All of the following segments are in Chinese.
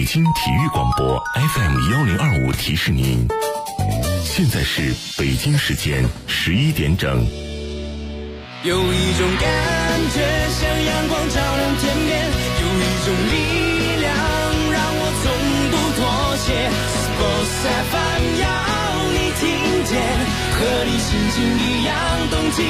北京体育广播 FM1025提示您，现在是北京时间11点整。 有一种感觉像阳光照亮天边，有一种力量让我从不妥协。Sports FM 要你听见，和你心情一样动起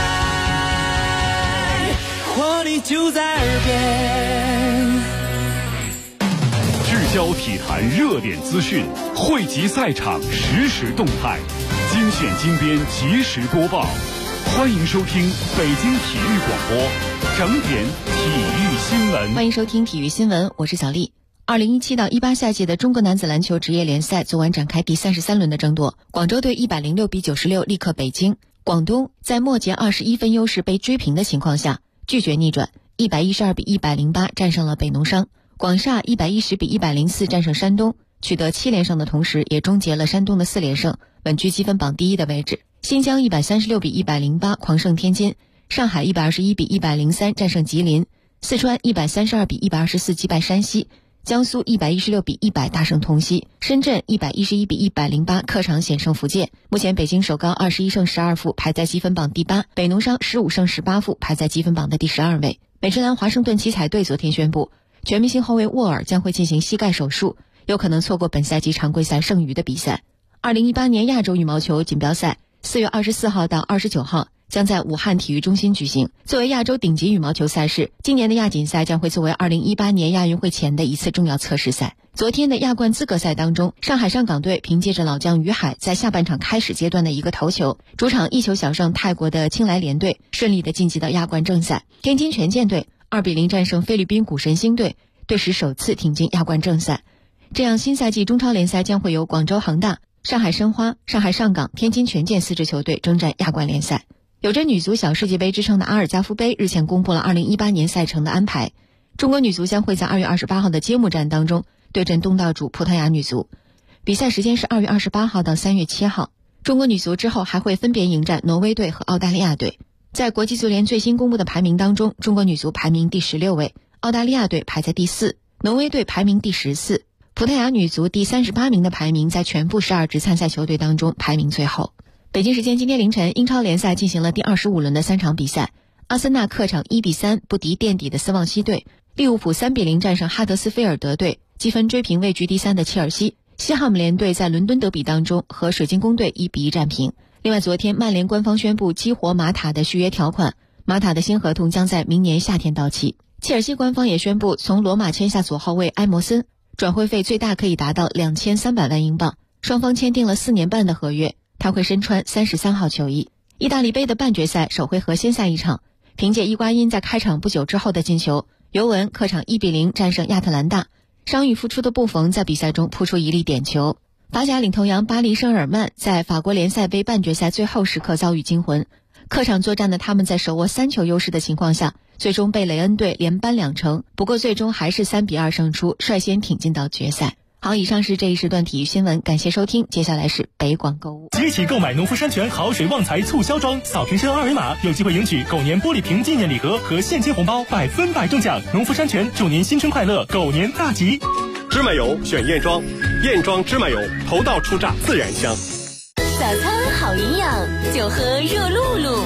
来，活力就在耳边。 聚焦体坛热点资讯，汇集赛场实时动态，精选精编及时播报。欢迎收听北京体育广播整点体育新闻。 欢迎收听体育新闻，我是小丽。2017到18赛季的中国男子篮球职业联赛昨晚展开第33轮的争夺，广州队106比96力克北京，广东在末节21分优势被追平的情况下，拒绝逆转，112比108战胜了北农商。广厦110比104战胜山东，取得7连胜的同时，也终结了山东的4连胜，稳居积分榜第1的位置。新疆136比108狂胜天津，上海121比103战胜吉林，四川132比124击败山西，江苏116比100大胜同曦，深圳111比108客场险胜福建。目前北京首钢21胜12负排在积分榜第8，北农商15胜18负排在积分榜的第12位。美职篮华盛顿奇才队昨天宣布，全明星后卫沃尔将会进行膝盖手术，有可能错过本赛季常规赛剩余的比赛。2018年亚洲羽毛球锦标赛4月24号到29号将在武汉体育中心举行。作为亚洲顶级羽毛球赛事，今年的亚锦赛将会作为2018年亚运会前的一次重要测试赛。昨天的亚冠资格赛当中，上海上港队凭借着老将于海在下半场开始阶段的一个头球，主场1球小胜泰国的青莱联队，顺利的晋级到亚冠正赛。天津权健队2比0战胜菲律宾古神星队，队史首次挺进亚冠正赛。这样新赛季中超联赛将会由广州恒大、上海申花、上海上港、天津权健4支球队征战亚冠联赛。有着女足小世界杯之称的阿尔加夫杯日前公布了2018年赛程的安排。中国女足将会在2月28号的揭幕战当中对阵东道主葡萄牙女足，比赛时间是2月28号到3月7号。中国女足之后还会分别迎战挪威队和澳大利亚队。在国际足联最新公布的排名当中，中国女足排名第16位，澳大利亚队排在第4，挪威队排名第14，葡萄牙女足第38名的排名在全部12支参赛球队当中排名最后。北京时间今天凌晨，英超联赛进行了第25轮的3场比赛。阿森纳客场1比3不敌垫底的斯旺西队，利物浦3比0战胜哈德斯菲尔德队，积分追平位居第3的切尔西。西汉姆联队在伦敦德比当中和水晶宫队1比1战平。另外，昨天曼联官方宣布激活马塔的续约条款，马塔的新合同将在明年夏天到期。切尔西官方也宣布从罗马签下左后卫埃摩森，转会费最大可以达到2300万英镑，双方签订了4年半的合约，他会身穿33号球衣。意大利杯的半决赛首回合先赛一场，凭借伊瓜因在开场不久之后的进球，尤文客场1比0战胜亚特兰大，伤愈复出的布冯在比赛中扑出一粒点球。法甲领头羊巴黎圣日耳曼在法国联赛杯半决赛最后时刻遭遇惊魂，客场作战的他们在手握3球优势的情况下，最终被雷恩队连扳2城，不过最终还是3比2胜出，率先挺进到决赛。好，以上是这一时段体育新闻，感谢收听，接下来是北广购物。 即起购买农夫山泉好水旺财促销装，扫瓶身2维码，有机会赢取狗年玻璃瓶纪念礼盒和现金红包，100%中奖。农夫山泉祝您新春快乐，狗年大吉。 芝麻油选燕庄，燕庄芝麻油，头道出榨自然香。 早餐好营养，就喝热露露。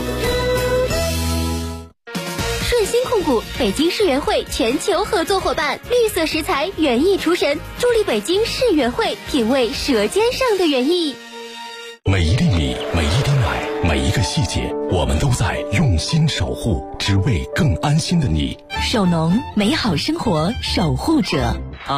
顺鑫控股北京世园会全球合作伙伴，绿色食材园艺厨神，助力北京世园会品味舌尖上的园艺。 每一粒米，每一滴奶，每一个细节，我们都在用心守护，只为更安心的你。 守农，美好生活守护者。 五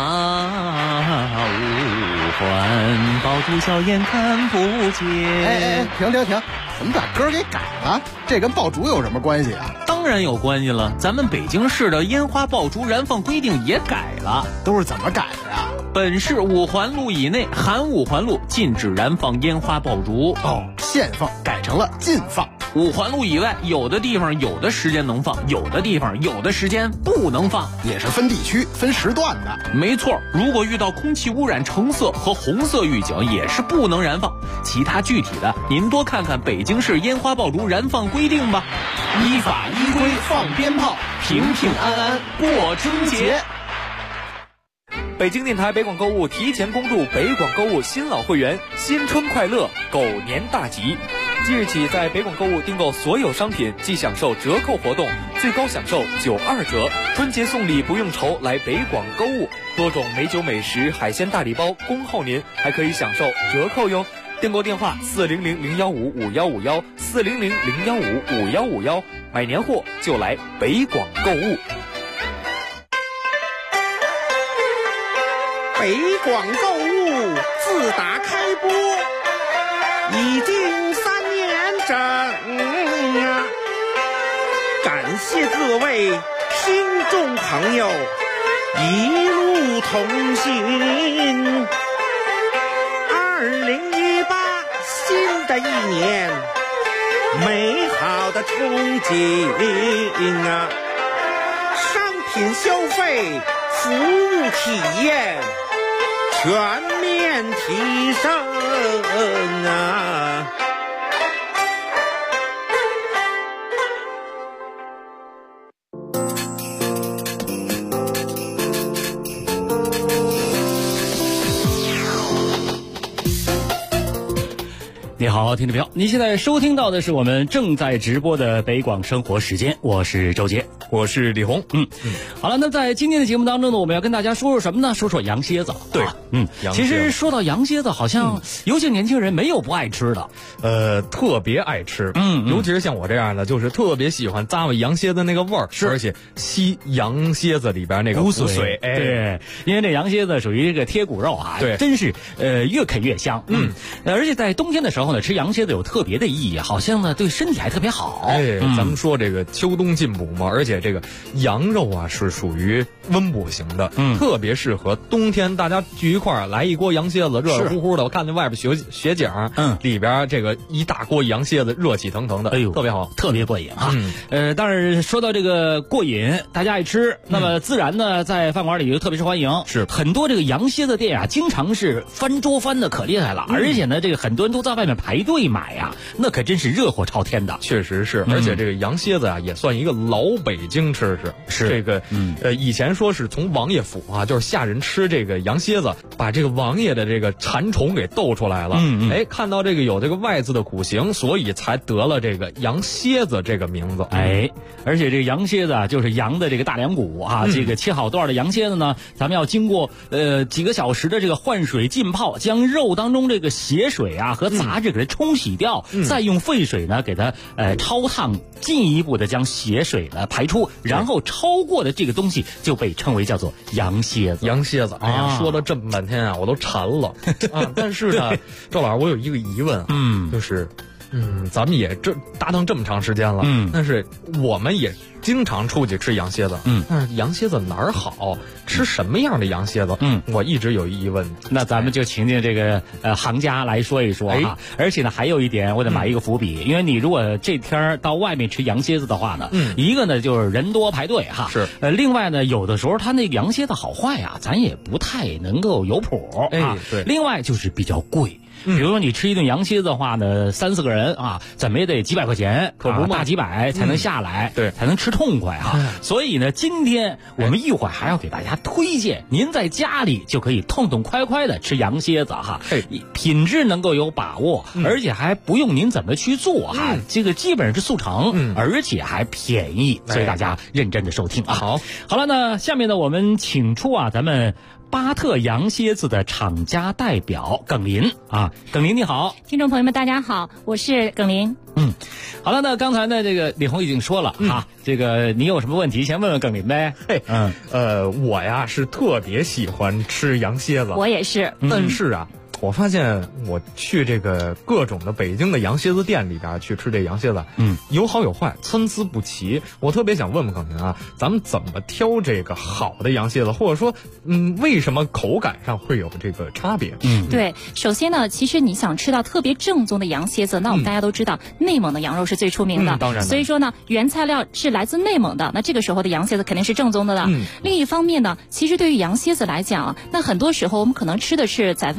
环爆竹硝烟看不见。 停！怎么把歌给改了？这跟爆竹有什么关系啊？ 当然有关系了，咱们北京市的烟花爆竹燃放规定也改了。 都是怎么改的呀？ 本市5环路以内含5环路禁止燃放烟花爆竹。 限放改成了禁放。 5环路以外，有的地方有的时间能放，有的地方有的时间不能放， 也是分地区分时段的。 没错，如果遇到空气污染橙色和红色预警，也是不能燃放。其他具体的，您多看看北京市烟花爆竹燃放规定吧。 依法依规放鞭炮，平平安安过春节。 北京电台北广购物提前恭祝北广购物新老会员新春快乐，狗年大吉！即日起，在北广购物订购所有商品即享受折扣活动，最高享受92折。春节送礼不用愁，来北广购物，多种美酒美食、海鲜大礼包恭候您，还可以享受折扣哟。订购电话400-015-5151，400-015-5151，买年货就来北广购物。 北广购物自打开播已经3年整啊！感谢各位听众朋友一路同行。2018新的一年，美好的憧憬啊！商品消费、服务体验全面提升啊！ 你好，听众朋友，您现在收听到的是我们正在直播的北广生活时间，我是周杰， 我是李红。 好了，那在今天的节目当中呢，我们要跟大家说说什么呢？说说羊蝎子。 对， 其实说到羊蝎子，好像有些年轻人没有不爱吃的， 特别爱吃。尤其是像我这样的，就是特别喜欢咂巴羊蝎子那个味儿，而且吸羊蝎子里边那个骨髓。 对，因为这羊蝎子属于这个贴骨肉啊， 对， 真是越啃越香。而且在冬天的时候呢，吃羊蝎子有特别的意义，好像呢对身体还特别好。 咱们说这个秋冬进补嘛，而且这个羊肉啊是属于温补型的，特别适合冬天大家聚一块儿来一锅羊蝎子，热热乎乎的。我看见外边雪景，里边这个一大锅羊蝎子，热气腾腾的，哎呦，特别好， 特别过瘾啊。当然说到这个过瘾，大家爱吃，那么自然呢在饭馆里就特别受欢迎。 是很多这个羊蝎子店啊，经常是翻桌翻的可厉害了，而且呢这个很多人都在外面排队买啊，那可真是热火朝天的。 确实是，而且这个羊蝎子啊也算一个老北京吃食。 是这个以前说是从王爷府啊，就是下人吃这个羊蝎子，把这个王爷的这个馋虫给逗出来了。看到这个有这个外字的骨形，所以才得了这个羊蝎子这个名字。 而且这个羊蝎子啊，就是羊的这个大梁骨啊，这个切好段的羊蝎子呢，咱们要经过几个小时的这个换水浸泡，将肉当中这个血水啊和杂质给它冲洗掉，再用沸水呢给它焯烫，进一步的将血水呢排出，然后焯过的这个东西就被称为叫做羊蝎子。 羊蝎子，哎呀，说了这么半天啊，我都馋了啊！但是呢，赵老师，我有一个疑问啊，就是咱们也搭档这么长时间了，但是我们也经常出去吃羊蝎子，但是羊蝎子哪儿好？吃什么样的羊蝎子？我一直有疑问。 那咱们就请这个行家来说一说啊。而且呢，还有一点我得埋一个伏笔，因为你如果这天到外面吃羊蝎子的话呢，一个呢就是人多排队哈， 是另外呢有的时候它那个羊蝎子好坏啊，咱也不太能够有谱啊。 对， 另外就是比较贵。比如说你吃一顿羊蝎子的话呢，3-4个人啊，怎么也得几百块钱， 可不嘛， 大几百才能下来， 对， 才能吃痛快哈。所以呢，今天我们一会儿还要给大家推荐，您在家里就可以痛痛快快的吃羊蝎子哈，品质能够有把握，而且还不用您怎么去做哈，这个基本上是速成，而且还便宜，所以大家认真的收听啊。好了，那下面呢，我们请出咱们巴特羊蝎子的厂家代表耿林啊，耿林你好， 听众朋友们大家好，我是耿林。 好了，那刚才呢，这个李红已经说了啊，这个你有什么问题先问问耿林呗？ 我呀是特别喜欢吃羊蝎子， 我也是， 但是啊。我发现我去这个各种的北京的羊蝎子店里边去吃这羊蝎子，有好有坏，参差不齐。我特别想问问耿林啊，咱们怎么挑这个好的羊蝎子，或者说，为什么口感上会有这个差别？ 对，首先呢，其实你想吃到特别正宗的羊蝎子，那我们大家都知道，内蒙的羊肉是最出名的， 当然， 所以说呢，原材料是来自内蒙的，那这个时候的羊蝎子肯定是正宗的了。另一方面呢，其实对于羊蝎子来讲，那很多时候我们可能吃的是在外面你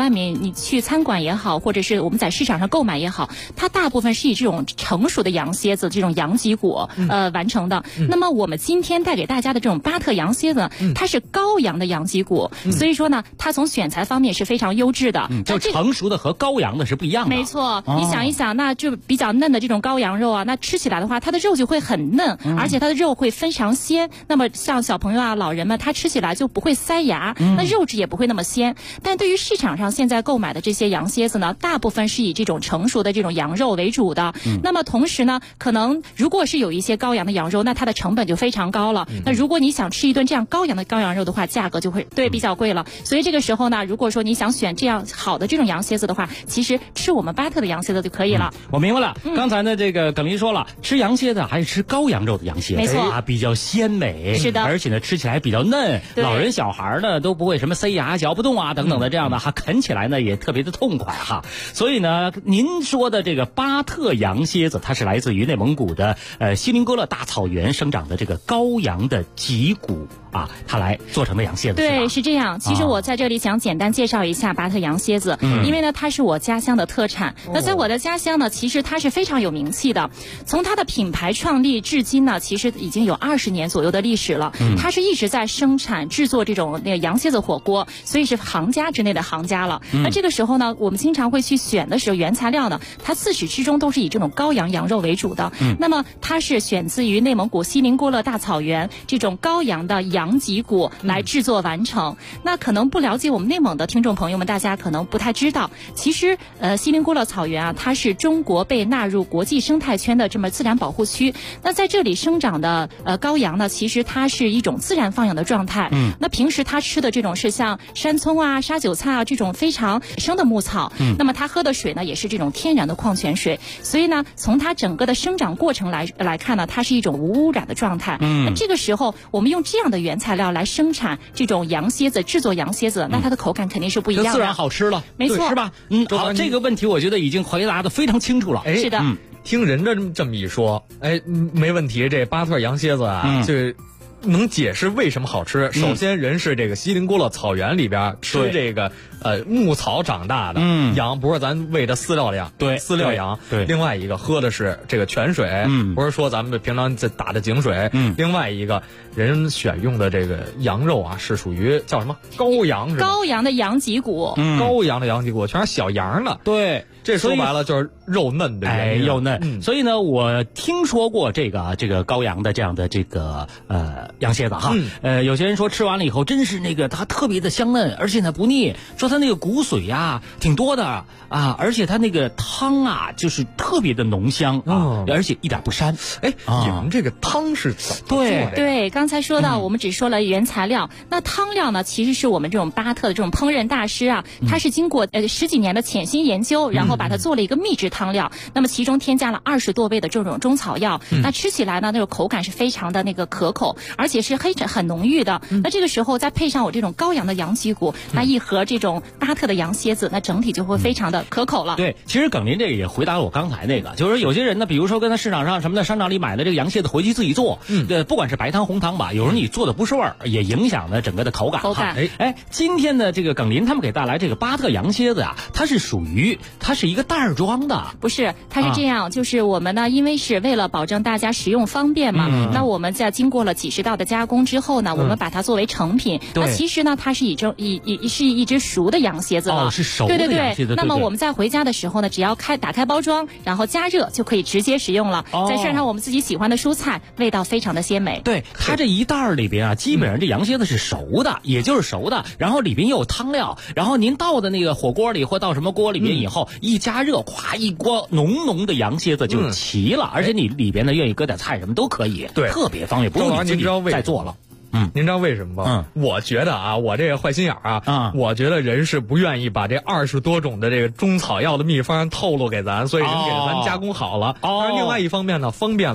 你去餐馆也好，或者是我们在市场上购买也好，它大部分是以这种成熟的羊蝎子，这种羊脊骨完成的。那么我们今天带给大家的这种巴特羊蝎子，它是羔羊的羊脊骨，所以说呢，它从选材方面是非常优质的。 就成熟的和羔羊的是不一样的。 没错，你想一想，那就比较嫩的这种羔羊肉啊，那吃起来的话，它的肉就会很嫩，而且它的肉会非常鲜。那么像小朋友啊、老人们，他吃起来就不会塞牙，那肉质也不会那么鲜。但对于市场上现在购买的这些羊蝎子呢，大部分是以这种成熟的这种羊肉为主的。那么同时呢，可能如果是有一些羔羊的羊肉，那它的成本就非常高了。那如果你想吃一顿这样羔羊肉的话，价格就会比较贵了。所以这个时候呢，如果说你想选这样好的这种羊蝎子的话，其实吃我们巴特的羊蝎子就可以了。 我明白了，刚才呢这个耿林说了，吃羊蝎子还是吃羔羊肉的羊蝎子， 没错啊，比较鲜美， 是的， 而且呢吃起来比较嫩，老人小孩呢都不会什么塞牙、嚼不动啊等等的这样的，哈，啃起来呢也特别的痛快哈。所以呢，您说的这个巴特羊蝎子，它是来自于内蒙古的锡林郭勒大草原生长的这个羔羊的脊骨啊，它来做成的羊蝎子。 对，是这样。其实我在这里想简单介绍一下巴特羊蝎子，因为呢它是我家乡的特产。那在我的家乡呢，其实它是非常有名气的。从它的品牌创立至今呢，其实已经有20年左右的历史了。它是一直在生产制作这种那个羊蝎子火锅，所以是行家之内的行家了。那这个时候呢，我们经常会去选的时候，原材料呢，它自始至终都是以这种羔羊羊肉为主的。那么它是选自于内蒙古锡林郭勒大草原这种羔羊的羊脊骨来制作完成。那可能不了解我们内蒙的听众朋友们，大家可能不太知道，其实锡林郭勒草原啊，它是中国被纳入国际生态圈的这么自然保护区。那在这里生长的羔羊呢，其实它是一种自然放养的状态。那平时它吃的这种是像山葱啊、沙韭菜啊这种非常生的牧草。那么它喝的水呢，也是这种天然的矿泉水。所以呢，从它整个的生长过程来看呢，它是一种无污染的状态。那这个时候我们用这样的原材料来生产这种羊蝎子，制作羊蝎子，那它的口感肯定是不一样的， 自然好吃了， 没错， 是吧？好，这个问题我觉得已经回答的非常清楚了。 是的， 听人家这么一说，没问题，这巴特羊蝎子啊，就能解释为什么好吃。首先，人是这个锡林郭勒草原里边吃这个牧草长大的羊，不是咱喂的饲料羊， 对， 饲料羊。对，另外一个喝的是这个泉水，不是说咱们平常打的井水。另外一个人选用的这个羊肉啊，是属于叫什么羔羊？是吧？ 羔羊的羊脊骨， 羔羊的羊脊骨全是小羊的。 对， 这说白了就是肉嫩的原因， 肉嫩。所以呢，我听说过这个羔羊的这样的这个羊蝎子哈。有些人说吃完了以后，真是那个它特别的香嫩，而且呢不腻。说它那个骨髓呀挺多的啊，而且它那个汤啊就是特别的浓香啊，而且一点不膻。 你们这个汤是怎么做的？ 对，刚才说到我们只说了原材料，那汤料呢，其实是我们这种巴特的这种烹饪大师啊，他是经过10几年的潜心研究，然后把它做了一个秘制汤料。那么其中添加了20多味的这种中草药，那吃起来呢，那种口感是非常的那个可口，而且是很浓郁的。那这个时候再配上我这种羔羊的羊脊骨，那一盒这种巴特的羊蝎子，那整体就会非常的可口了。 对，其实耿林这个也回答了我刚才那个，就是有些人呢，比如说跟他市场上什么的商场里买的这个羊蝎子回去自己做，不管是白汤红汤吧，有时候你做的不是味儿，也影响了整个的口感。今天的这个耿林他们给带来这个巴特羊蝎子啊，它是一个袋装的， 不是，它是这样，就是我们呢，因为是为了保证大家食用方便嘛，那我们在经过了几十道的加工之后呢，我们把它作为成品。那其实呢，它是一只熟的羊蝎子了， 是熟的羊蝎子。 那么我们在回家的时候呢，只要打开包装，然后加热就可以直接食用了。再涮上我们自己喜欢的蔬菜，味道非常的鲜美。 对，它这一袋里边啊，基本上这羊蝎子是熟的，也就是熟的，然后里边又有汤料，然后您倒的那个火锅里或到什么锅里边以后，一加热，咵一锅浓浓的羊蝎子就齐了，而且你里边呢愿意搁点菜什么都可以， 对， 特别方便，不用你自己再做了。 您知道为什么吗？我觉得啊，我这个坏心眼啊，我觉得人是不愿意把这20多种的这个中草药的秘方透露给咱，所以人给咱加工好了。但是另外一方面呢，方便了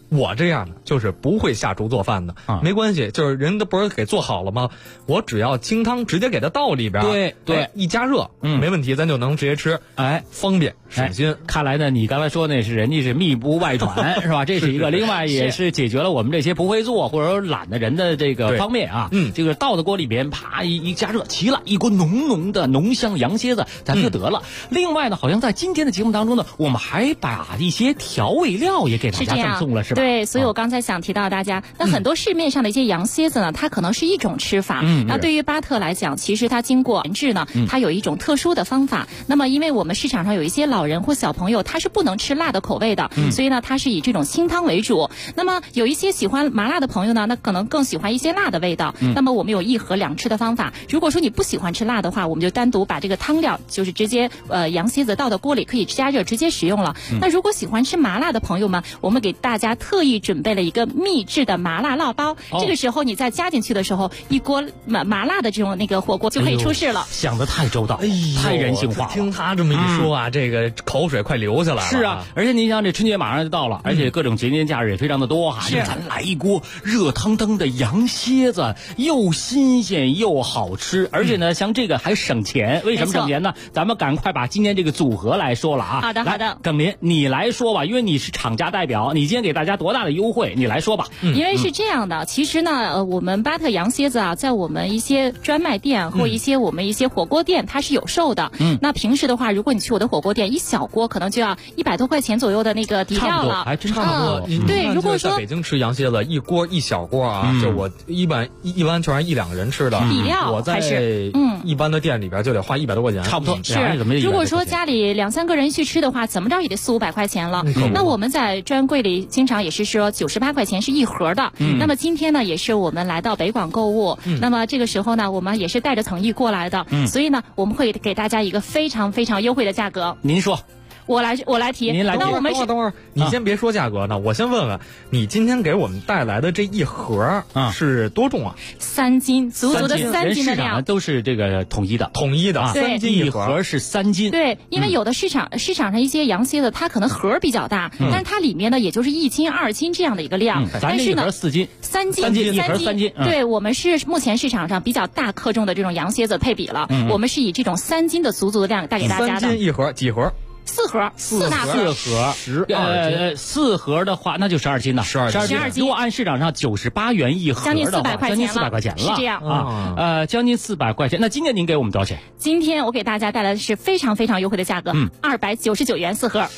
我这样的就是不会下厨做饭的，没关系，就是人家不是给做好了吗？我只要清汤直接给它倒里边， 对， 一加热，没问题，咱就能直接吃，方便省心。 看来呢，你刚才说那是人家是密不外传是吧？这是一个，另外也是解决了我们这些不会做或者说懒的人的这个方面啊。这个倒到锅里边，啪一加热，齐了，一锅浓浓的浓香羊蝎子，咱就得了。另外呢，好像在今天的节目当中呢，我们还把一些调味料也给大家赠送了，是吧？ 对，所以我刚才想提到大家，那很多市面上的一些羊蝎子呢，它可能是一种吃法。那对于巴特来讲，其实它经过研制呢，它有一种特殊的方法。那么，因为我们市场上有一些老人或小朋友，他是不能吃辣的口味的，所以呢，它是以这种清汤为主。那么，有一些喜欢麻辣的朋友呢，那可能更喜欢一些辣的味道。那么，我们有一盒两吃的方法。如果说你不喜欢吃辣的话，我们就单独把这个汤料，就是直接羊蝎子倒到锅里，可以加热直接食用了。那如果喜欢吃麻辣的朋友们，我们给大家特意准备了一个秘制的麻辣烙包。这个时候你再加进去的时候，一锅麻辣的这种那个火锅就可以出世了。 想得太周到，太人性化了。 听他这么一说啊，这个口水快流下来了。 是啊，而且你想，这春节马上就到了，而且各种节年假日也非常的多哈。咱来一锅热腾腾的羊蝎子，又新鲜又好吃，而且呢，像这个还省钱。为什么省钱呢？咱们赶快把今天这个组合来说了啊。 好的，好的。 耿林，你来说吧，因为你是厂家代表，你今天给大家多大的优惠？你来说吧。 因为是这样的，其实呢，我们巴特羊蝎子啊，在我们一些专卖店或一些我们一些火锅店，它是有售的。那平时的话，如果你去我的火锅店，一小锅可能就要100多块钱左右的那个底料了， 还真差不多。 对，如果说在北京吃羊蝎子，一小锅啊，就我一般全是1-2个人吃的底料， 我在一般的店里边就得花100多块钱， 差不多。 是，如果说家里2-3个人去吃的话，怎么着也得400-500块钱了。那我们在专柜里经常也是说98块钱是一盒的。那么今天呢，也是我们来到北广购物，那么这个时候呢，我们也是带着诚意过来的，所以呢，我们会给大家一个非常非常优惠的价格。 您说。 我来提， 您来提。 那我们等会儿，你先别说价格呢，我先问问你今天给我们带来的这一盒是多重啊 ？3斤，足足的3斤的量。 都是这个统一的 ，3斤一盒是3斤。 对，因为有的市场上一些羊蝎子，它可能盒比较大，但是它里面呢也就是1斤、2斤这样的一个量。 咱这一盒4斤 ，3斤一盒3斤。 对，我们是目前市场上比较大克重的这种羊蝎子配比了，我们是以这种3斤的足足的量带给大家的。 3斤一盒，几盒 ？4盒，4大盒 ，12斤。4盒的话，那就12斤了 ，12 斤。如果按市场上98元一盒的话，将近400块钱了， 是这样啊。将近400块钱。那今天您给我们多少钱？ 今天我给大家带来的是非常非常优惠的价格，299元4盒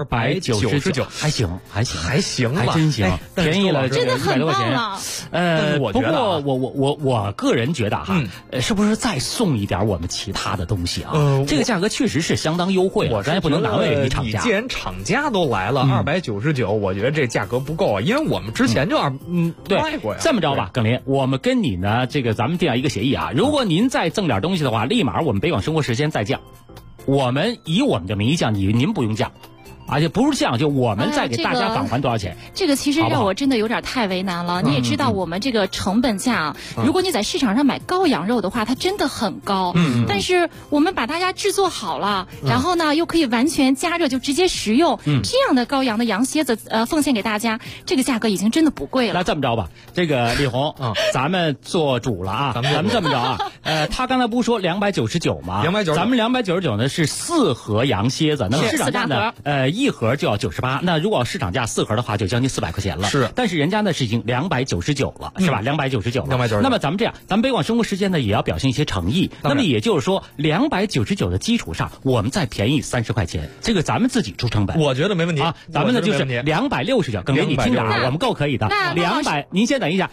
，299，还行，还真行，便宜了， 真的很棒了。 不过我个人觉得哈，是不是再送一点我们其他的东西啊？这个价格确实是相当优惠，咱也不能难为你厂家。 既然厂家都来了，299，我觉得这价格不够啊，因为我们之前就卖过呀。 这么着吧，耿林，我们跟你呢，这个咱们定下一个协议啊，如果您再赠点东西的话，立马我们北广生活时间再降，我们以我们的名义降，您不用降。而且不是这样，就我们再给大家返还多少钱？ 这个其实让我真的有点太为难了。你也知道我们这个成本价，如果你在市场上买羔羊肉的话，它真的很高。但是我们把大家制作好了，然后呢又可以完全加热就直接食用，这样的羔羊的羊蝎子奉献给大家，这个价格已经真的不贵了。 那这么着吧，这个李红，咱们做主了啊，咱们这么着啊，他刚才不是说299吗？299，咱们299呢是4盒羊蝎子，那么市场价呢，一盒就要98，那如果市场价4盒的话，就将近400块钱了。 是， 但是人家呢是已经299了，是吧？299了。299。那么咱们这样，咱们北广生活时间呢也要表现一些诚意。那么也就是说，299的基础上，我们再便宜30块钱，这个咱们自己出成本。 我觉得没问题啊，咱们呢就是269。耿林，你听着啊，我们够可以的。200，您先等一下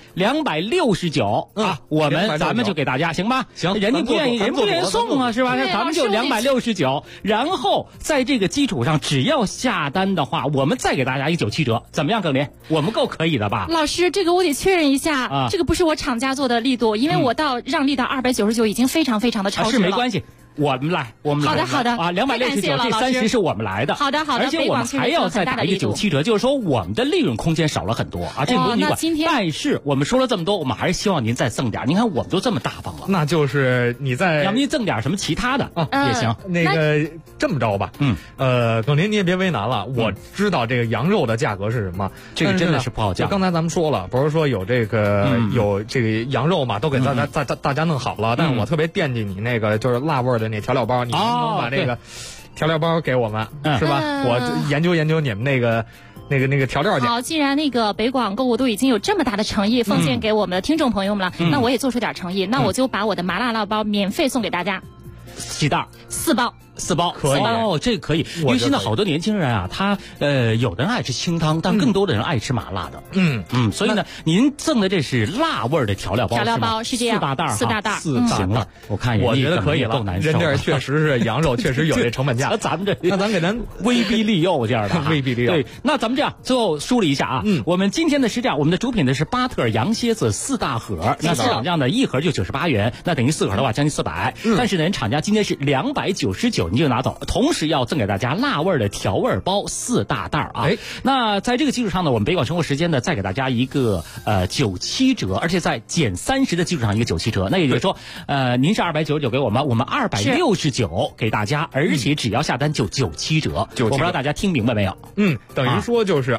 ，269啊，咱们就给大家行吧？ 行， 人家不愿意送啊，是吧？那咱们就269，然后在这个基础上，只要下单的话，我们再给大家一97折，怎么样，耿林？我们够可以的吧？ 老师，这个我得确认一下这个不是我厂家做的力度，因为我让利到299已经非常非常的超值了。 是没关系。 我们来。 好的啊，269这30是我们来的。 好的， 而且我们还要再打一个97折，就是说我们的利润空间少了很多啊，这个不用你管。但是我们说了这么多，我们还是希望您再赠点。您看我们都这么大方了， 那就是你再要不您赠点什么其他的也行。 那个这么着吧，耿林你也别为难了，我知道这个羊肉的价格是什么， 这个真的是不好讲。 刚才咱们说了，不是说有这个羊肉嘛，都给大家弄好了，但是我特别惦记你那个就是辣味的那调料包，你能不能把这个调料包给我们，是吧？我研究研究你们那个调料去。 好，既然那个北广购物都已经有这么大的诚意奉献给我们的听众朋友们了，那我也做出点诚意，那我就把我的麻辣辣包免费送给大家， 几袋 ？4包。 4包可以哦，这个可以，因为现在好多年轻人啊，他有的人爱吃清汤，但更多的人爱吃麻辣的。所以呢，您赠的这是辣味的调料包， 调料包是这样，4大袋行了，我看我觉得可以了。人这确实是羊肉，确实有这成本价。 咱们这， 那咱给咱威逼利诱这样的， 威逼利诱。 对，那咱们这样最后梳理一下啊，我们今天的是这样，我们的主品的是巴特羊蝎子4大盒，那市场价呢1盒就98元，那等于4盒的话将近400。但是呢，厂家今天是299，你就拿走。同时要赠给大家辣味的调味包4大袋啊！那在这个基础上呢，我们北广生活时间呢再给大家一个97折，而且在减30的基础上一个97折。那也就是说，您是299给我们269给大家，而且只要下单就97折。我不知道大家听明白没有？ 等于说就是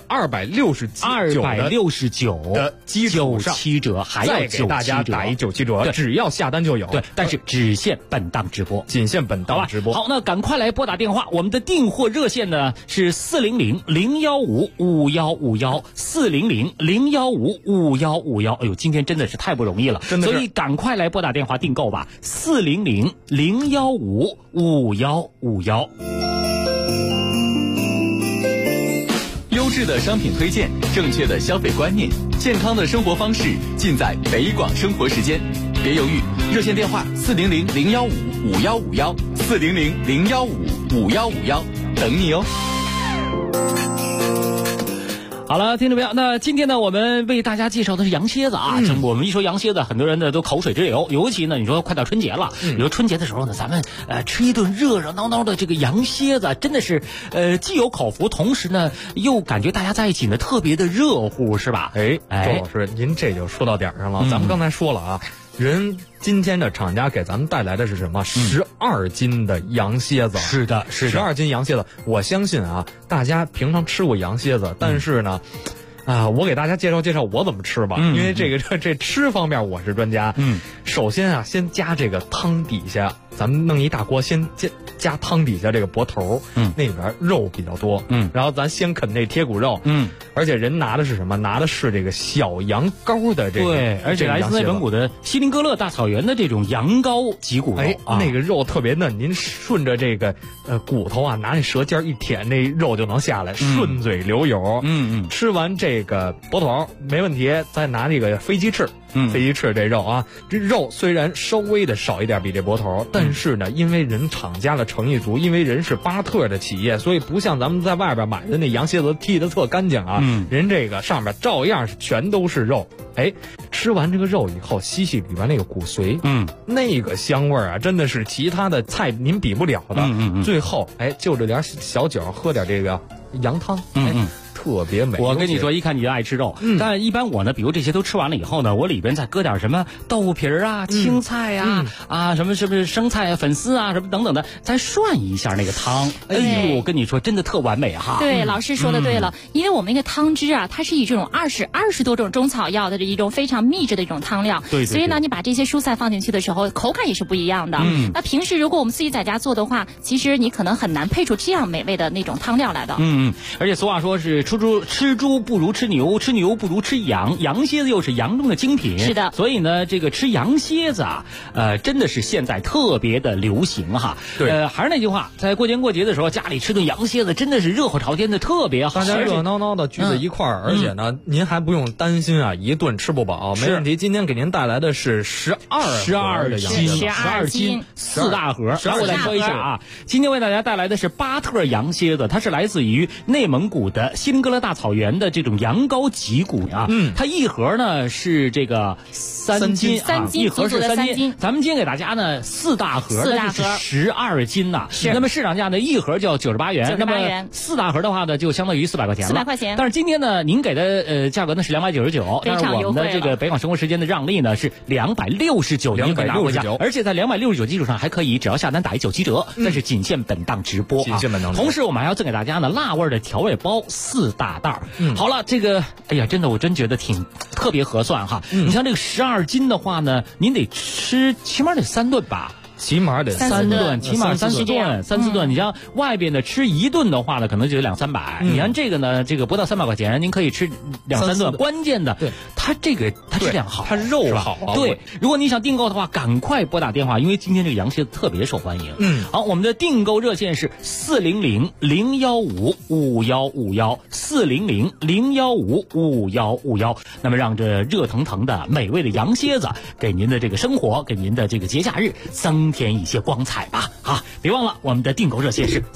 269的基础上 97折，还要给大家打一97折，只要下单就有。 对，但是只限本档直播， 仅限本档直播。 好，那赶快来拨打电话，我们的订货热线呢是400-015-5151，400-015-5151。哎呦，今天真的是太不容易了，所以赶快来拨打电话订购吧，400-015-5151。 优质的商品推荐，正确的消费观念，健康的生活方式，尽在北广生活时间。别犹豫，热线电话400-015-5151，400-015-5151，等你哦。 好了，听众朋友，那今天呢，我们为大家介绍的是羊蝎子啊。我们一说羊蝎子，很多人呢都口水直流，尤其呢，你说快到春节了，你说春节的时候呢，咱们吃一顿热热闹闹的这个羊蝎子，真的是既有口福，同时呢又感觉大家在一起呢特别的热乎，是吧？ 周老师，您这就说到点上了。咱们刚才说了啊，人今天的厂家给咱们带来的是什么？12斤的羊蝎子。 是的 ，12斤羊蝎子。我相信啊，大家平常吃过羊蝎子，但是呢，我给大家介绍介绍我怎么吃吧，因为这吃方面我是专家。首先啊，先加这个汤底下，咱们弄一大锅，先加汤底下这个脖头，那里边肉比较多，然后咱先啃这贴骨肉，而且人拿的是什么？拿的是这个小羊羔的这个， 对，而且来自内蒙古的锡林哥勒大草原的这种羊羔脊骨肉， 那个肉特别嫩，您顺着这个骨头啊，拿那舌尖一舔，那肉就能下来，顺嘴流油。吃完这个脖头没问题，再拿这个飞鸡翅。飞鸡翅这肉啊，这肉虽然稍微的少一点比这脖头，但是呢，因为人厂家的诚意足，因为人是巴特的企业，所以不像咱们在外边买的那羊蝎子剔得特干净啊，人这个上面照样全都是肉。吃完这个肉以后，吸里边那个骨髓，那个香味啊，真的是其他的菜您比不了的。最后就这点小酒，喝点这个羊汤，特别美。 我跟你说，一看你就爱吃肉，但一般我呢，比如这些都吃完了以后呢，我里边再搁点什么豆腐皮啊、青菜啊、什么是不是生菜啊、粉丝啊什么等等的，再涮一下那个汤。哎呦，我跟你说，真的特完美哈。 对，老师说的对了，因为我们那个汤汁啊，它是以这种20多种中草药的一种非常秘制的一种汤料， 对， 所以呢，你把这些蔬菜放进去的时候，口感也是不一样的。那平时如果我们自己在家做的话，其实你可能很难配出这样美味的那种汤料来的。 而且俗话说是吃猪不如吃牛，吃牛不如吃羊，羊蝎子又是羊中的精品。 是的， 所以呢，这个吃羊蝎子啊，真的是现在特别的流行哈。 对， 还是那句话，在过年过节的时候，家里吃顿羊蝎子真的是热火朝天的，特别好。 大家热闹闹的聚在一块儿，而且呢，您还不用担心啊，一顿吃不饱，没问题。今天给您带来的是12 斤4大盒。然后我再说一下啊，今天为大家带来的是巴特羊蝎子，它是来自于内蒙古的锡林格勒大草原的这种羊羔脊骨啊，它一盒呢是这个3斤啊，一盒是3斤。咱们今天给大家呢4大盒，那就是12斤呐。那么市场价呢一盒就要98元，那么4大盒的话呢就相当于400块钱了。 400块钱。 但是今天呢您给的价格呢是299，但是我们的这个北广生活时间的让利呢是269，您可以拿回家，而且在269基础上还可以只要下单打1 97折，但是仅限本档直播啊。同时我们还要赠给大家呢辣味的调味包4大袋。好了，这个哎呀，真的我真觉得挺特别合算哈。你像这个12斤的话呢，您得吃起码得3顿吧。 起码得 3顿，起码3、4顿。你像外边的吃1顿的话呢，可能就200、300。你看这个呢，这个不到300块钱，您可以吃2、3顿。关键的，它质量好， 它肉好。 对，如果你想订购的话，赶快拨打电话，因为今天这个羊蝎子特别受欢迎。好，我们的订购热线是400-015-5151，400-015-5151。那么让这热腾腾的美味的羊蝎子给您的这个生活，给您的这个节假日增添一些光彩吧！啊，别忘了我们的订购热线是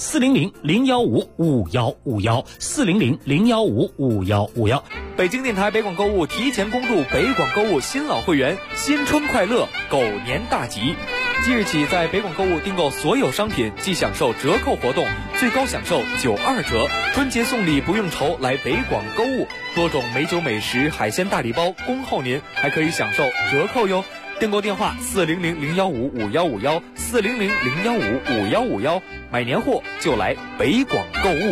400-015-5151，400-015-5151。 北京电台北广购物提前恭祝北广购物新老会员新春快乐，狗年大吉！即日起，在北广购物订购所有商品即享受折扣活动，最高享受92折。春节送礼不用愁，来北广购物，多种美酒美食、海鲜大礼包恭候您，还可以享受折扣哟。订购电话400-015-5151，400-015-5151，买年货就来北广购物。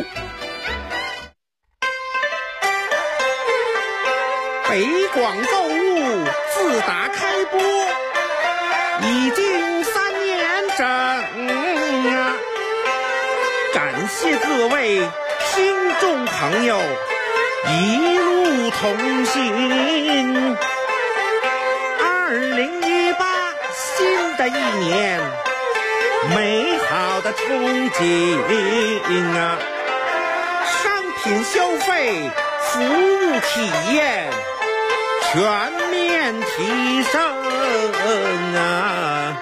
北广购物自打开播已经3年整啊，感谢各位听众朋友一路同行。2018新的一年，美好的憧憬啊！商品消费、服务体验全面提升啊！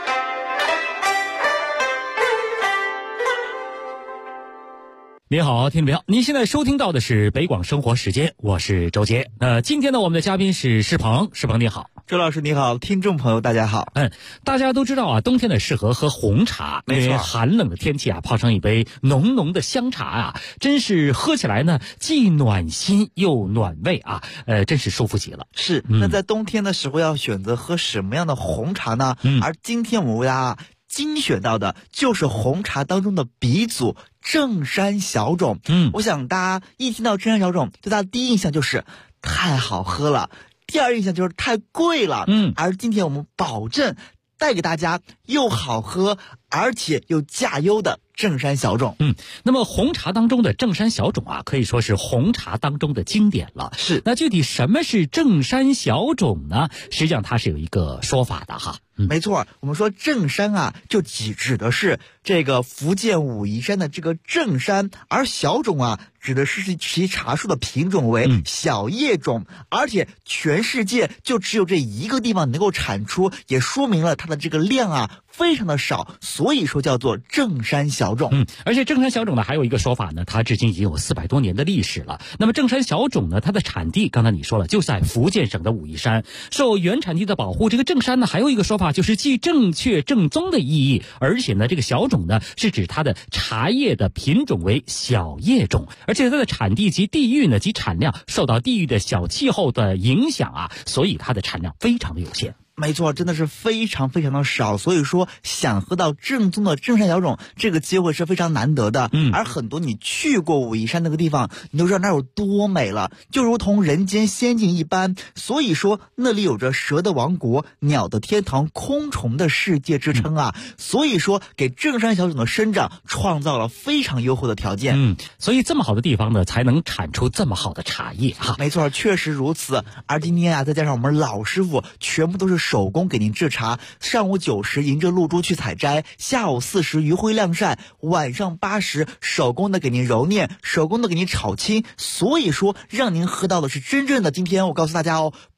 您好，听众朋友，您现在收听到的是北广生活时间，我是周杰。今天呢，我们的嘉宾是施鹏，施鹏你好。 周老师你好，听众朋友大家好。 大家都知道啊，冬天呢适合喝红茶，因为寒冷的天气啊，泡上一杯浓浓的香茶啊，真是喝起来呢既暖心又暖胃啊，真是舒服极了。 是，那在冬天的时候要选择喝什么样的红茶呢？而今天我们为大家精选到的就是红茶当中的鼻祖正山小种。我想大家一听到正山小种，对它的第一印象就是太好喝了，第二印象就是太贵了。而今天我们保证带给大家又好喝而且又价优的正山小种。 那么红茶当中的正山小种啊，可以说是红茶当中的经典了。 是， 那具体什么是正山小种呢？实际上它是有一个说法的哈。 没错，我们说正山啊，就指的是这个福建武夷山的这个正山，而小种啊，指的是其茶树的品种为小叶种，而且全世界就只有这一个地方能够产出，也说明了它的这个量啊非常的少，所以说叫做正山小种。 而且正山小种呢，还有一个说法呢，它至今已经有400多年的历史了。那么正山小种呢，它的产地刚才你说了，就在福建省的武夷山，受原产地的保护。这个正山呢，还有一个说法就是既正确正宗的意义，而且呢，这个小种呢是指它的茶叶的品种为小叶种，而且它的产地及地域呢及产量受到地域的小气候的影响啊，所以它的产量非常的有限。 没错，真的是非常非常的少，所以说想喝到正宗的正山小种，这个机会是非常难得的。而很多你去过武夷山那个地方，你都知道那有多美了，就如同人间仙境一般。所以说那里有着蛇的王国、鸟的天堂、空虫的世界之称啊。所以说给正山小种的生长创造了非常优厚的条件。 所以这么好的地方呢，才能产出这么好的茶叶哈。 没错，确实如此。而今天啊，再加上我们老师傅全部都是手工给您制茶，上午9时迎着露珠去采摘，下午4时余晖晾晒，晚上8时手工的给您揉捻，手工的给您炒青。所以说让您喝到的是真正的，今天我告诉大家哦，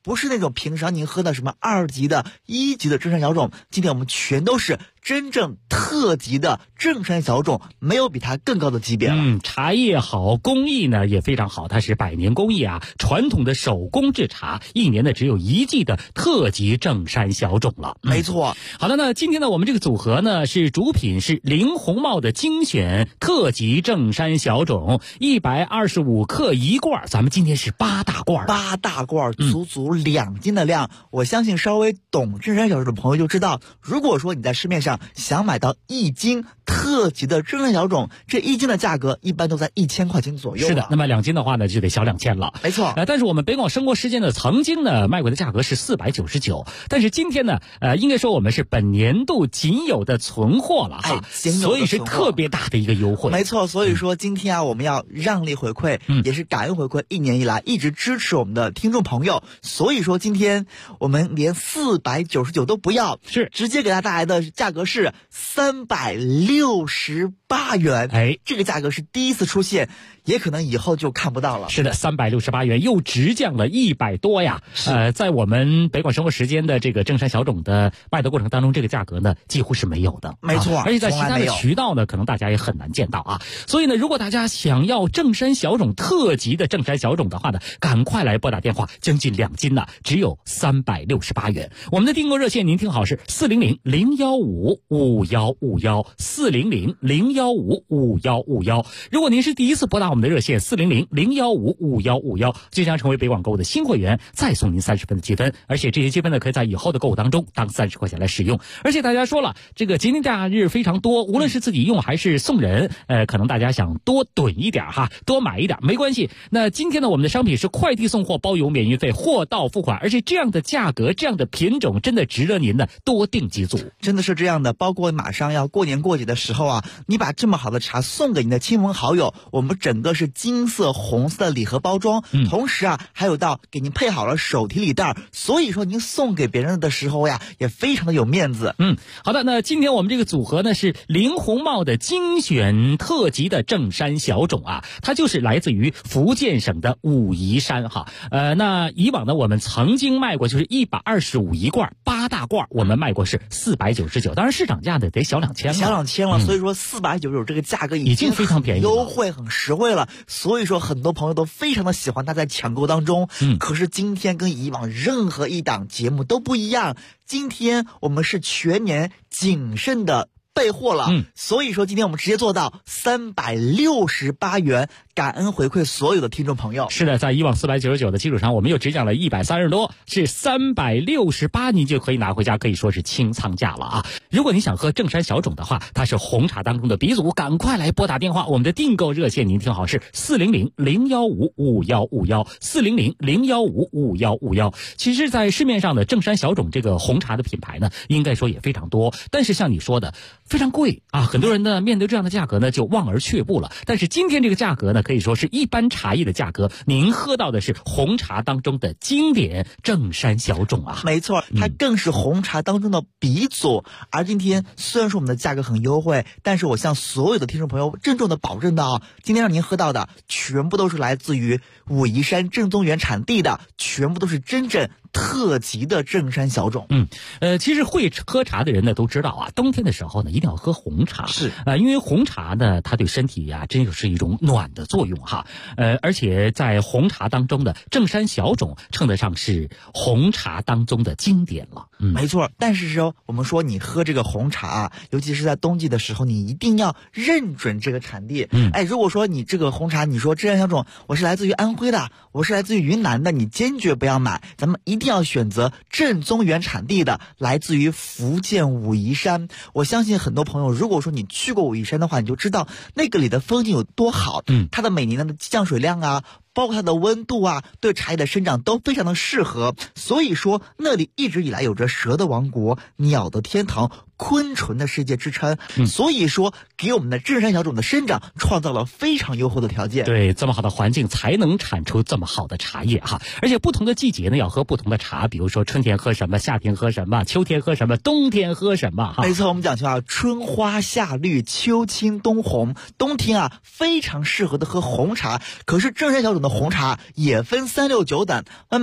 不是那种平常您喝的什么2级的、1级的正山小种，今天我们全都是真正特级的正山小种，没有比它更高的级别了。 茶叶好，工艺呢也非常好，它是100年工艺啊，传统的手工制茶，1年呢只有1季的特级正山小种了。 没错。 好的，那今天呢我们这个组合呢是主品是林红帽的精选特级正山小种，125克1罐，咱们今天是8大罐 ，8大罐，足足2斤的量。我相信稍微懂正山小种的朋友就知道，如果说你在市面上想买到1斤特级的正山小种，这1斤的价格一般都在1000块钱左右。 是的，那么2斤的话呢就得小2000了。 没错。 但是我们北广生活时间呢曾经呢卖过的价格是499，但是今天呢应该说我们是本年度仅有的存货了哈，所以是特别大的一个优惠。 没错，所以说今天啊我们要让利回馈，也是感恩回馈1年以来一直支持我们的听众朋友，所以说今天我们连499都不要， 是直接给大家带来的价格是368元。这个价格是第一次出现，也可能以后就看不到了。 是的，368元又直降了100多呀。在我们北广生活时间的这个正山小种的卖的过程当中，这个价格呢几乎是没有的。 没错， 而且在其他的渠道呢可能大家也很难见到啊。所以呢，如果大家想要正山小种特级的正山小种的话呢，赶快来拨打电话，将近2斤呢，只有368元。我们的订购热线您听好是400-015-5151，400-015-5151。如果您是第一次拨打我们的热线400-015-5151，就将成为北广购物的新会员，再送您30分的积分，而且这些积分呢可以在以后的购物当中当30块钱来使用。而且大家说了，这个节庆假日非常多，无论是自己用还是送人，可能大家想多囤一点哈，多买一点没关系。那今天呢，我们的商品是快递送货，包邮免运费，货到付款，而且这样的价格，这样的品种，真的值得您的多订几组。 真的是这样的，包括马上要过年过节的时候啊，你把这么好的茶送给你的亲朋好友，我们整个是金色、红色的礼盒包装，同时啊，还有到给您配好了手提礼袋，所以说您送给别人的时候呀，也非常的有面子。 好的，那今天我们这个组合呢是林红帽的精选特级的正山小种啊，它就是来自于福建省的武夷山哈。那以往呢我们曾经卖过就是125一罐，8大罐我们卖过是499，当然市场价的得小2000了， 小2000了，所以说499这个价格已经非常便宜了， 优惠很实惠了，所以说很多朋友都非常的喜欢它在抢购当中。可是今天跟以往任何一档节目都不一样，今天我们是全年谨慎的备货了，所以说今天我们直接做到368元，感恩回馈所有的听众朋友。 是的，在以往499的基础上，我们又只降了130多，是368，您就可以拿回家，可以说是清仓价了啊！如果你想喝正山小种的话，它是红茶当中的鼻祖，赶快来拨打电话，我们的订购热线您听好是400-015-5151，400-015-5151。其实在市面上的正山小种这个红茶的品牌呢，应该说也非常多，但是像你说的非常贵啊，很多人呢面对这样的价格呢就望而却步了。但是今天这个价格呢，可以说是一般茶叶的价格，您喝到的是红茶当中的经典正山小种啊。 没错，它更是红茶当中的鼻祖。而今天虽然说我们的价格很优惠，但是我向所有的听众朋友郑重的保证到，今天让您喝到的全部都是来自于武夷山正宗原产地的，全部都是真正特级的正山小种。 其实会喝茶的人呢都知道啊，冬天的时候呢一定要喝红茶， 是因为红茶呢它对身体啊真是一种暖的作用哈。而且在红茶当中的正山小种称得上是红茶当中的经典了。 没错，但是说我们说你喝这个红茶啊，尤其是在冬季的时候，你一定要认准这个产地。如果说你这个红茶，你说正山小种我是来自于安徽的，我是来自于云南的，你坚决不要买，咱们一定要选择正宗原产地的，来自于福建武夷山。我相信很多朋友，如果说你去过武夷山的话，你就知道那个里的风景有多好，它的每年的降水量啊，包括它的温度啊，对茶叶的生长都非常的适合。所以说那里一直以来有着蛇的王国、鸟的天堂、昆虫的世界之称，所以说给我们的正山小种的生长创造了非常优厚的条件。 对，这么好的环境才能产出这么好的茶叶哈。而且不同的季节呢要喝不同的茶，比如说春天喝什么，夏天喝什么，秋天喝什么，冬天喝什么哈。 没错，我们讲究啊，春花夏绿，秋青冬红。冬天啊非常适合的喝红茶，可是正山小种的红茶也分3、6、9等，外面有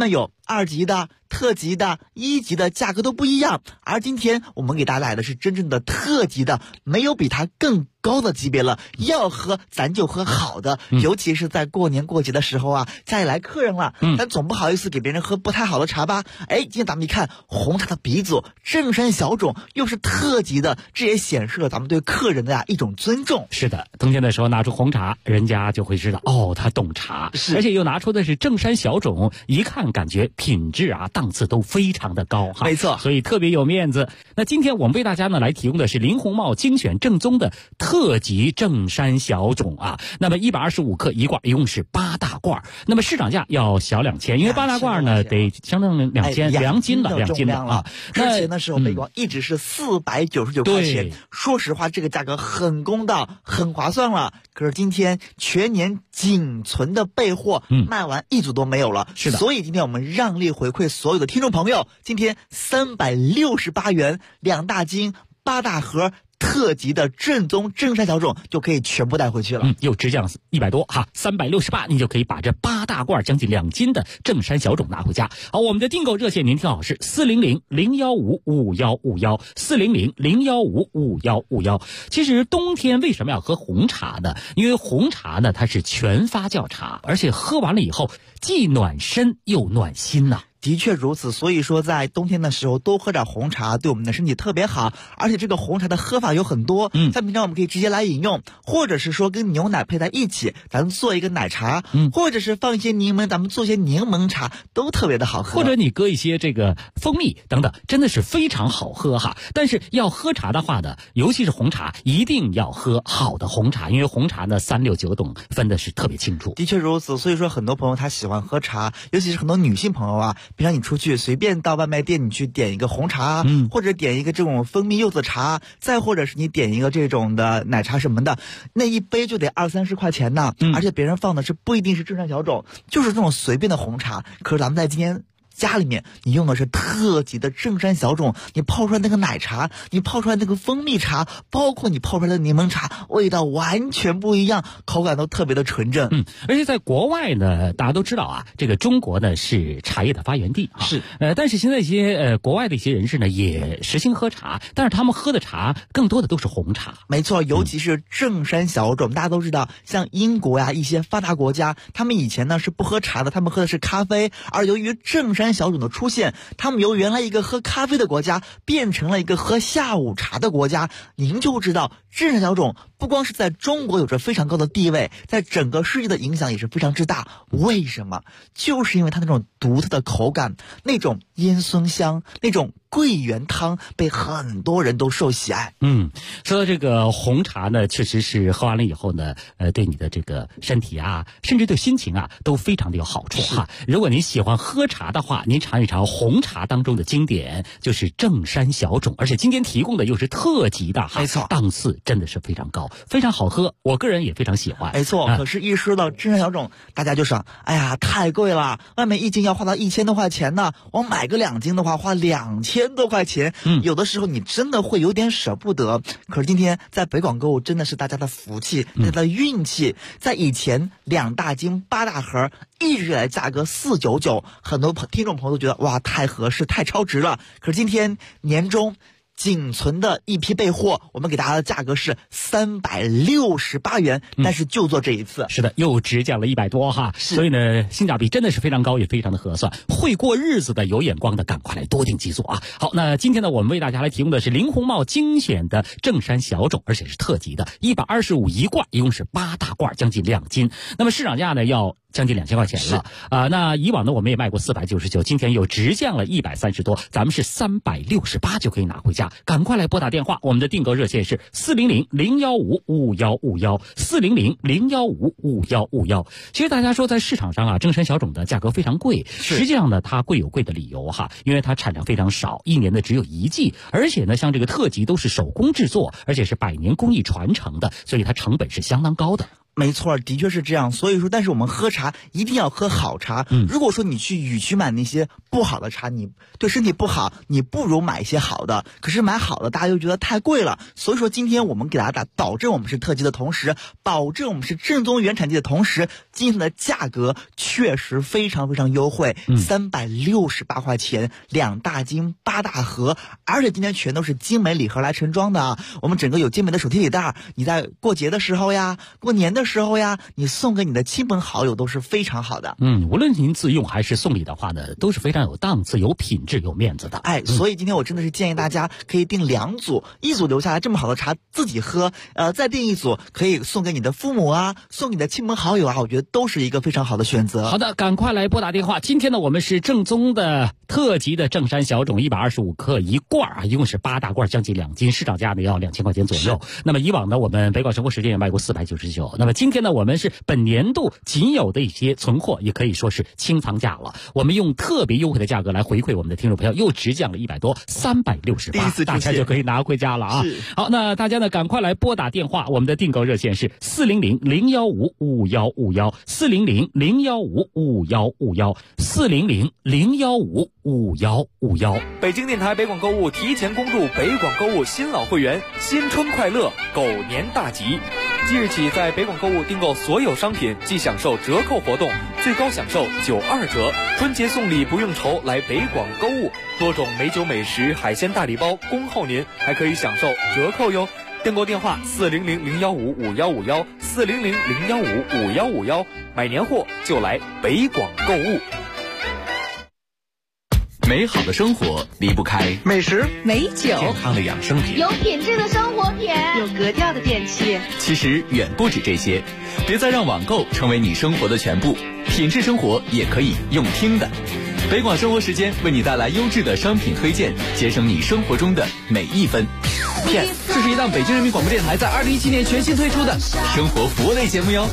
2级的、特级的、1级的价格都不一样。而今天我们给大家来的是真正的特级的，没有比它更高的级别了。要喝咱就喝好的，尤其是在过年过节的时候啊，家里来客人了，咱总不好意思给别人喝不太好的茶吧。今天咱们一看红茶的鼻祖正山小种又是特级的，这也显示了咱们对客人的一种尊重。 是的，冬天的时候拿出红茶，人家就会知道他懂茶，而且又拿出的是正山小种，一看感觉品质档次都非常的高哈。 没错， 所以特别有面子。那今天我们为大家呢来提供的是林红帽精选正宗的特级正山小种那么125克一罐，一共是8大罐，那么市场价要小2000，因为8大罐呢得相当2000，两斤的之前的时候北广一直是499块钱，说实话这个价格很公道，很划算了。可是今天全年仅存的备货卖完1组都没有了， 是的。 所以今天我们让利回馈所有的听众朋友，今天368元2大斤8大盒特级的正宗正山小种就可以全部带回去了。 又直降100多368，你就可以把这8大罐将近2斤的正山小种拿回家。好，我们的订购热线您听好是400-015-5151 400-015-5151。其实冬天为什么要喝红茶呢？因为红茶呢它是全发酵茶，而且喝完了以后既暖身又暖心呐。 的确如此，所以说在冬天的时候多喝点红茶对我们的身体特别好。而且这个红茶的喝法有很多，像平常我们可以直接来饮用，或者是说跟牛奶配在一起咱们做一个奶茶，或者是放一些柠檬咱们做一些柠檬茶，都特别的好喝。 或者你搁一些这个蜂蜜等等，真的是非常好喝哈。但是要喝茶的话呢，尤其是红茶一定要喝好的红茶，因为红茶呢3、6、9懂分的是特别清楚。 的确如此，所以说很多朋友他喜欢喝茶，尤其是很多女性朋友平常你出去随便到外卖店你去点一个红茶，或者点一个这种蜂蜜柚子茶，再或者是你点一个这种的奶茶什么的，那一杯就得20-30块钱呢。而且别人放的是不一定是正山小种，就是这种随便的红茶。可是咱们在今天家里面你用的是特级的正山小种，你泡出来那个奶茶，你泡出来那个蜂蜜茶，包括你泡出来的柠檬茶，味道完全不一样，口感都特别的纯正。 而且在国外呢，大家都知道这个中国呢是茶叶的发源地是但是现在一些国外的一些人士呢也实行喝茶，但是他们喝的茶更多的都是红茶。 没错，尤其是正山小种，大家都知道像英国一些发达国家，他们以前呢是不喝茶的，他们喝的是咖啡。而由于正山小种的出现，他们由原来一个喝咖啡的国家变成了一个喝下午茶的国家。您就知道正山小种不光是在中国有着非常高的地位，在整个世界的影响也是非常之大。为什么？就是因为它那种独特的口感，那种烟熏香，那种桂圆汤被很多人都受喜爱。 说到这个红茶呢，确实是喝完了以后呢，对你的这个身体甚至对心情都非常的有好处哈。如果您喜欢喝茶的话，您尝一尝红茶当中的经典，就是正山小种，而且今天提供的又是特级的没错， 档次真的是非常高，非常好喝，我个人也非常喜欢。 没错，可是一说到正山小种，大家就说哎呀太贵了，外面1斤要花到1000多块钱呢，我买个2斤的话花2000多块钱，有的时候你真的会有点舍不得。可是今天在北广购物真的是大家的福气，大家的运气。在以前2大斤8大盒一直以来价格499，很多听众朋友都觉得哇太合适太超值了。可是今天年终仅存的一批备货，我们给大家的价格是368元，但是就做这一次。 是的，又直降了100多哈，所以呢性价比真的是非常高，也非常的合算。会过日子的有眼光的赶快来多订几组好，那今天呢我们为大家来提供的是林红帽精选的正山小种，而且是特级的，125一罐，一共是8大罐，将近2斤。那么市场价呢要将近2000块钱了那以往呢我们也卖过499，今天又直降了130多，咱们是368就可以拿回家。赶快来拨打电话，我们的订购热线是400-015-5151 400-015-5151。其实大家说在市场上正山小种的价格非常贵，实际上呢它贵有贵的理由因为它产量非常少，一年呢只有1季，而且呢像这个特级都是手工制作，而且是100年工艺传承的，所以它成本是相当高的。 没错，的确是这样。所以说，但是我们喝茶一定要喝好茶。如果说你与其买那些不好的茶，你对身体不好，你不如买一些好的。可是买好的，大家又觉得太贵了。所以说，今天我们给大家保证我们是特级的同时，保证我们是正宗原产地的同时，今天的价格确实非常非常优惠，368块钱，2大斤8大盒，而且今天全都是精美礼盒来盛装的啊。我们整个有精美的手提礼袋，你在过节的时候呀，过年的时候呀，你送给你的亲朋好友都是非常好的。 无论您自用还是送礼的话呢，都是非常有档次、有品质、有面子的。 所以今天我真的是建议大家可以订2组，一组留下来这么好的茶自己喝，再订一组可以送给你的父母啊，送你的亲朋好友啊，我觉得都是一个非常好的选择。 好的，赶快来拨打电话。今天呢，我们是正宗的特级的正山小种，125克一罐啊，一共是8大罐，将近2斤，市场价呢要2000块钱左右。那么以往呢，我们北广生活时间也卖过499。那么今天呢，我们是本年度仅有的一些存货，也可以说是清仓价了。我们用特别优惠的价格来回馈我们的听众朋友，又直降了100多，368，大家就可以拿回家了啊。好，那大家呢赶快来拨打电话，我们的订购热线是400-015-5151，400-015-5151，400-015-5151。 北京电台北广购物提前恭祝北广购物新老会员新春快乐，狗年大吉！即日起，在北广购物订购所有商品即享受折扣活动，最高享受92折。春节送礼不用愁，来北广购物，多种美酒美食、海鲜大礼包恭候您，还可以享受折扣哟。订购电话400-015-5151，400-015-5151，买年货就来北广购物。 美好的生活离不开美食、 美酒、 健康的养生品、 有品质的生活品、 有格调的电器。 其实远不止这些，别再让网购成为你生活的全部，品质生活也可以用听的。北广生活时间为你带来优质的商品推荐，节省你生活中的每一分。 Yes， 这是一档北京人民广播电台在2017年全新推出的生活服务类节目哟。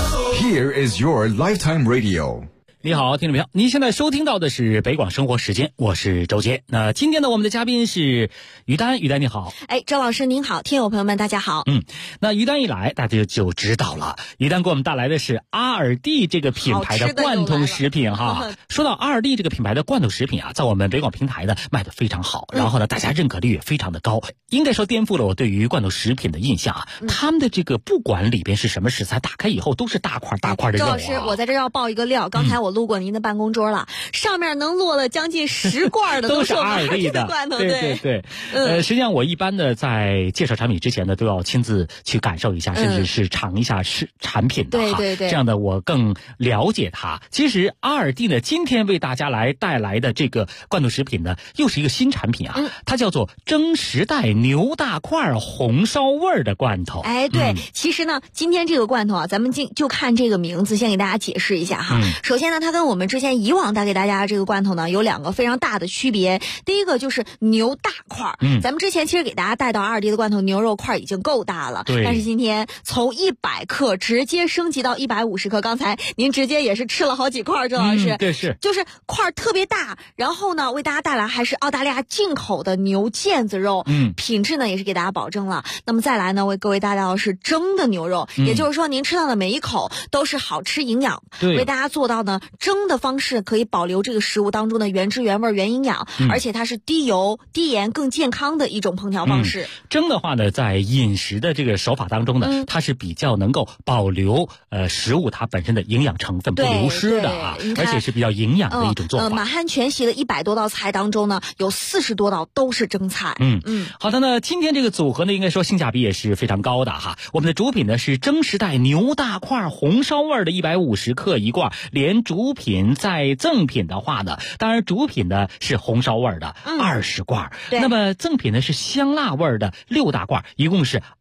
Here is your lifetime radio。 你好，听众朋友，您现在收听到的是北广生活时间，我是周杰。那今天呢，我们的嘉宾是于丹，于丹你好。 周老师您好，听友朋友们大家好。 那于丹一来，大家就知道了，于丹给我们带来的是阿尔蒂这个品牌的罐头食品哈。说到阿尔蒂这个品牌的罐头食品啊，在我们北广平台呢卖得非常好，然后呢大家认可率也非常的高，应该说颠覆了我对于罐头食品的印象啊。他们的这个不管里边是什么食材，打开以后都是大块大块的肉啊。 周老师，我在这要爆一个料，刚才我路过您的办公桌了，上面能落了将近10罐的都是阿尔蒂的罐头。 对。实际上我一般的在介绍产品之前呢，都要亲自去感受一下，甚至是尝一下产品的哈。对，这样的我更了解它。其实阿尔蒂呢，今天为大家来带来的这个罐头食品呢，又是一个新产品啊，它叫做蒸时代牛大块红烧味的罐头。 对，其实呢，今天这个罐头啊，咱们就看这个名字，先给大家解释一下哈。首先呢，它跟我们之前以往带给大家这个罐头呢，有2个非常大的区别。第一个就是牛大块，咱们之前其实给大家带到阿尔蒂的罐头，牛肉块已经够大了，但是今天从100克直接升级到150克。刚才您直接也是吃了好几块，周老师。 对，是， 就是块特别大，然后呢，为大家带来还是澳大利亚进口的牛腱子肉，品质呢也是给大家保证了。那么再来呢，为各位带来的是蒸的牛肉，也就是说您吃到的每一口都是好吃营养，为大家做到呢蒸的方式可以保留这个食物当中的原汁原味原营养，而且它是低油低盐更健康的一种烹调方式。 蒸的话呢，在饮食的这个手法当中呢，它是比较能够保留食物它本身的营养成分不流失的啊，而且是比较营养的一种做法。 满汉全席的100多道菜当中呢，有40多道都是蒸菜。 好的呢，今天这个组合呢，应该说性价比也是非常高的哈。我们的主品呢是蒸时代牛大块红烧味的150克一罐，连主品再赠品的话呢，当然主品呢是红烧味的20罐，那么赠品呢是香辣味的6大罐，一共是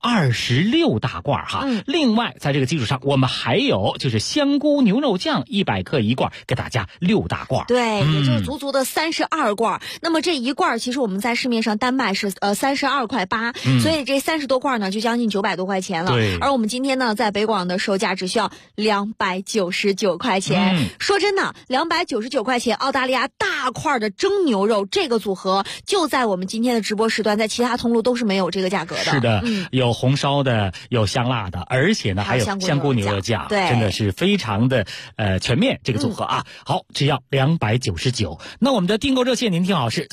26大罐哈。另外在这个基础上，我们还有就是香菇牛肉酱100克一罐，给大家6大罐。 对，也就是足足的32罐。那么这一罐其实我们在市面上单卖是32.8块，所以这30多罐呢就将近900多块钱了。而我们今天呢在北广的售价只需要299块钱。 说真的，299块钱澳大利亚大块的蒸牛肉这个组合，就在我们今天的直播时段，在其他通路都是没有这个价格的。 是的，有红烧的，有香辣的，而且呢还有香菇牛肉酱， 对， 真的是非常的全面这个组合啊。好，只要299。那我们的订购热线您听好，是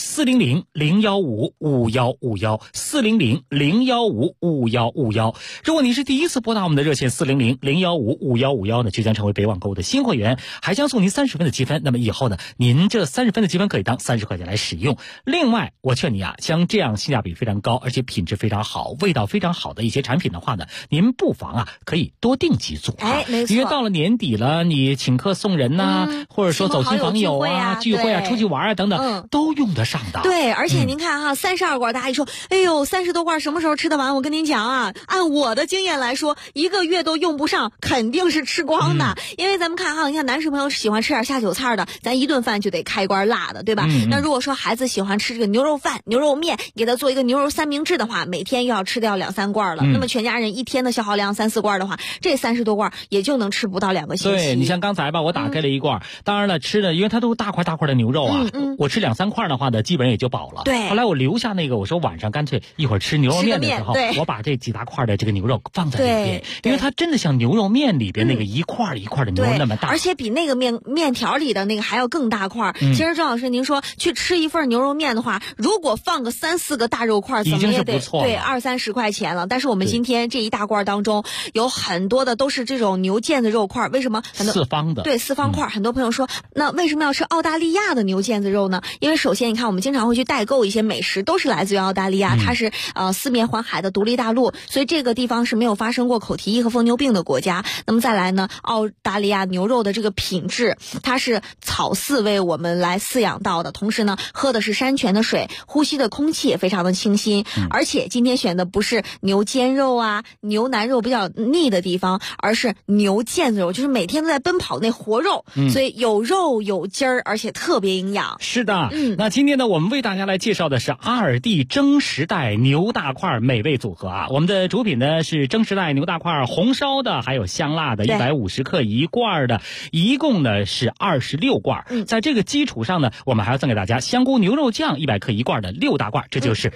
400-015-5151，400-015-5151。如果您是第一次拨打我们的热线400-015-5151呢，就将成为北网购物的新会员，还将送您30分的积分。那么以后呢，您这30分的积分可以当30块钱来使用。另外，我劝你啊，像这样性价比非常高，而且品质非常好、味道非常好的一些产品的话呢，您不妨啊可以多订几组啊。 没错。 因为到了年底了，你请客送人呐，或者说走亲访友啊、聚会啊、出去玩啊等等，都用得上的。 对，而且您看哈，32罐，大家一说，哎呦，30多罐什么时候吃得完？我跟您讲啊，按我的经验来说，1个月都用不上，肯定是吃光的。因为咱们看哈，你看男士朋友喜欢吃点下酒菜的，咱一顿饭就得开一罐辣的，对吧？那如果说孩子喜欢吃这个牛肉饭、牛肉面，给他做一个牛肉三明治的话，每天又要吃掉2、3罐了。那么全家人一天的消耗量3、4罐的话，这30多罐也就能吃不到2个星期。 对，你像刚才吧，我打开了一罐，当然了，吃的因为它都大块大块的牛肉啊，我吃2、3块的话呢，基本上也就饱了。 对。 后来我留下那个，我说晚上干脆一会儿吃牛肉面的时候，我把这几大块的这个牛肉放在里边，因为它真的像牛肉面里边那个一块一块的牛肉那么大， 而且比那个面条里的那个还要更大块。其实郑老师，您说去吃一份牛肉面的话，如果放个3、4个大肉块，怎么也得对20、30块钱了。但是我们今天这一大罐当中有很多的都是这种牛腱子肉块，为什么？ 四方的， 对，4方块。很多朋友说，那为什么要吃澳大利亚的牛腱子肉呢？因为首先你看，我们经常会去代购一些美食，都是来自于澳大利亚，它是四面环海的独立大陆，所以这个地方是没有发生过口蹄疫和疯牛病的国家。那么再来呢，澳大利亚牛肉的这个品质，它是草饲为我们来饲养到的，同时呢，喝的是山泉的水，呼吸的空气也非常的清新。而且今天选的不是牛肩肉啊、牛腩肉比较腻的地方，而是牛腱子肉，就是每天都在奔跑那活肉，所以有肉有筋儿，而且特别营养。 是的，那今天呢，我们为大家来介绍的是阿尔蒂蒸时代牛大块美味组合啊。我们的主品呢是蒸时代牛大块红烧的，还有香辣的，150克一罐的，一共呢是26罐。在这个基础上呢，我们还要赠给大家香菇牛肉酱100克一罐的6大罐，这就是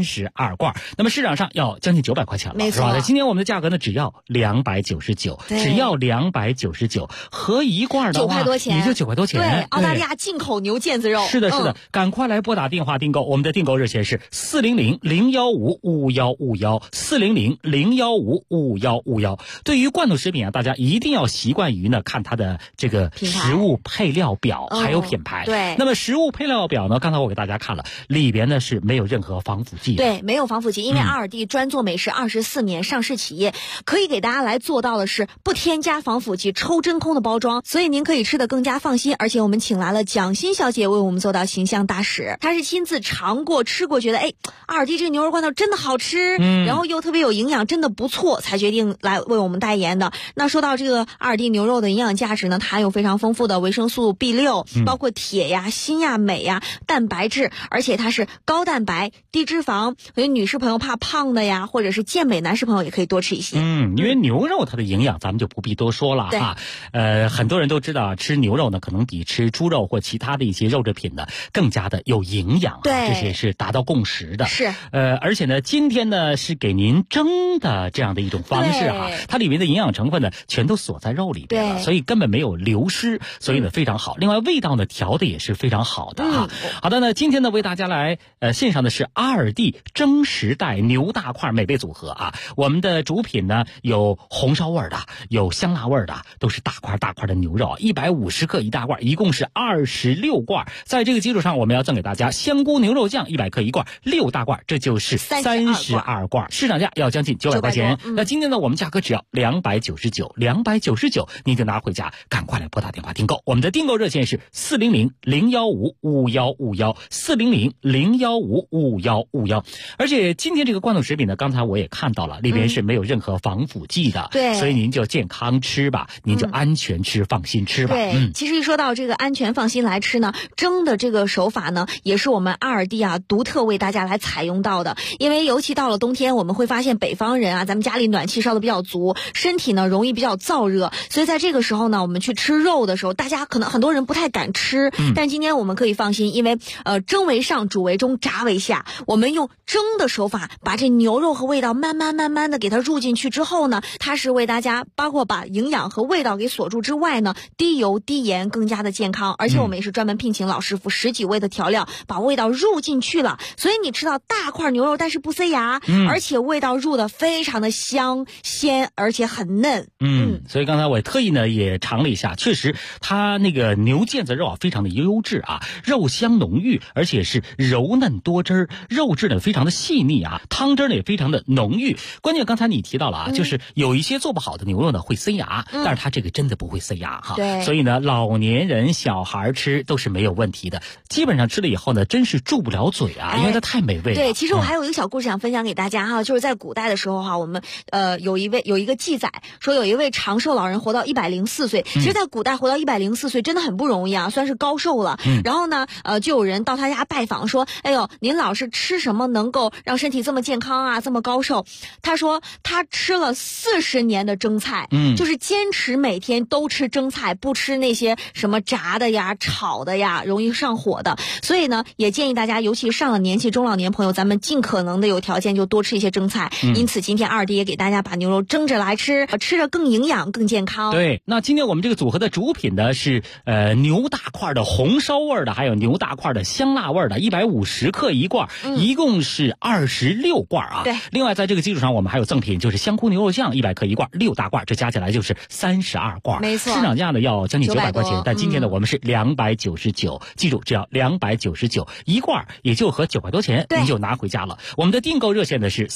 32罐。那么市场上要将近900块钱了， 没错。 是吧？今天我们的价格呢只要299，只要299，合一罐的话 9块多钱， 也就9块多钱。 对，澳大利亚进口牛腱子肉。 是的，是的，赶快来拨打电话订购，我们的订购热线是400-015-5151，400-015-5151。对于罐头食品啊，大家一定要习惯于呢看它的这个食物配料表还有品牌。 对， 那么食物配料表呢，刚才我给大家看了，里边呢是没有任何防腐剂的。 对，没有防腐剂，因为阿尔蒂专做美食24年，上市企业可以给大家来做到的是不添加防腐剂、抽真空的包装，所以您可以吃得更加放心。而且我们请来了蒋欣小姐为我们做到形象大使，她是亲自尝过吃过，觉得阿尔蒂这个牛肉罐头真的好吃，然后又特别有营养，真的不错，才决定来为我们代言的。那说到这个阿尔蒂牛肉的营养价值呢，它含有非常丰富的维生素 B6，包括铁呀、锌呀、镁呀、蛋白质，而且它是高蛋白、低脂肪，所以女士朋友怕胖的呀，或者是健美男士朋友也可以多吃一些。 因为牛肉它的营养咱们就不必多说了哈。很多人都知道吃牛肉呢，可能比吃猪肉或其他的一些肉制品呢更加的有营养， 对， 这些是达到共识的。 是， 而且呢，今天呢是给您蒸的这样的一种方式哈，它里面的营养成分呢全都锁在肉里边了，所以根本没有流失，所以呢非常好。另外味道呢调的也是非常好的哈。好的呢，今天呢为大家来献上的是阿尔蒂蒸时代牛大块美味组合啊。我们的主品呢有红烧味的，有香辣味的，都是大块大块的牛肉，150克一大罐，一共是26罐。在这个基础上，我们要赠给大家香菇牛肉酱100克一罐，6大罐，这就是32罐，市场价要将近900块钱。那今天呢，我们价格只要299，您就拿回家，赶快来拨打电话订购。我们的订购热线是400-015-5151，400-015-5151。而且今天这个罐头食品呢，刚才我也看到了，里边是没有任何防腐剂的， 对， 所以您就健康吃吧，您就安全吃，放心吃吧。 对，其实一说到这个安全放心来吃呢，蒸的这个手法呢，也是我们阿尔蒂独特为大家来采用到的。因为尤其到了冬天，我们会发现北方人咱们家里暖气烧的比较足，身体呢容易比较燥热，所以在这个时候呢，我们去吃肉肉的时候，大家可能很多人不太敢吃，但今天我们可以放心，因为蒸为上，煮为中，炸为下，我们用蒸的手法把这牛肉和味道慢慢的给它入进去之后呢，它是为大家包括把营养和味道给锁住之外呢，低油低盐，更加的健康。而且我们也是专门聘请老师傅10几味的调料，把味道入进去了，所以你吃到大块牛肉但是不塞牙，而且味道入的非常的香鲜，而且很嫩。 所以刚才我特意呢也尝了一下，确实它那个牛腱子肉啊非常的优质啊，肉香浓郁，而且是柔嫩多汁儿，肉质呢非常的细腻啊，汤汁呢也非常的浓郁。关键刚才你提到了啊，就是有一些做不好的牛肉呢会塞牙，但是它这个真的不会塞牙哈。 对， 所以呢老年人小孩吃都是没有问题的，基本上吃了以后呢真是住不了嘴啊，因为它太美味了。 对，其实我还有一个小故事想分享给大家哈，就是在古代的时候哈，我们有一个记载说有一位长寿老人活到104岁，其实在古代活到104岁真的很不容易啊，算是高寿了。然后呢就有人到他家拜访说，哎呦，您老是吃什么能够让身体这么健康啊，这么高寿？他说他吃了40年的蒸菜，就是坚持每天都吃蒸菜，不吃那些什么炸的呀、炒的呀，容易上火的。所以呢也建议大家，尤其上了年纪中老年朋友，咱们尽可能的有条件就多吃一些蒸菜。因此今天二弟也给大家把牛肉蒸着来吃，吃着更营养更健康。 对，那今天我们这个组合的主品呢是牛大块的红烧味的，还有牛大块的香辣味的，150克一罐，一共是26罐啊。 对， 另外在这个基础上我们还有赠品，就是香菇牛肉酱100克一罐，6大罐，这加起来就是32罐。 没错， 市场价呢要将近900块钱，但今天呢我们是299，记住只要299一罐，也就合9块多钱，您就拿回家了。我们的订购热线呢是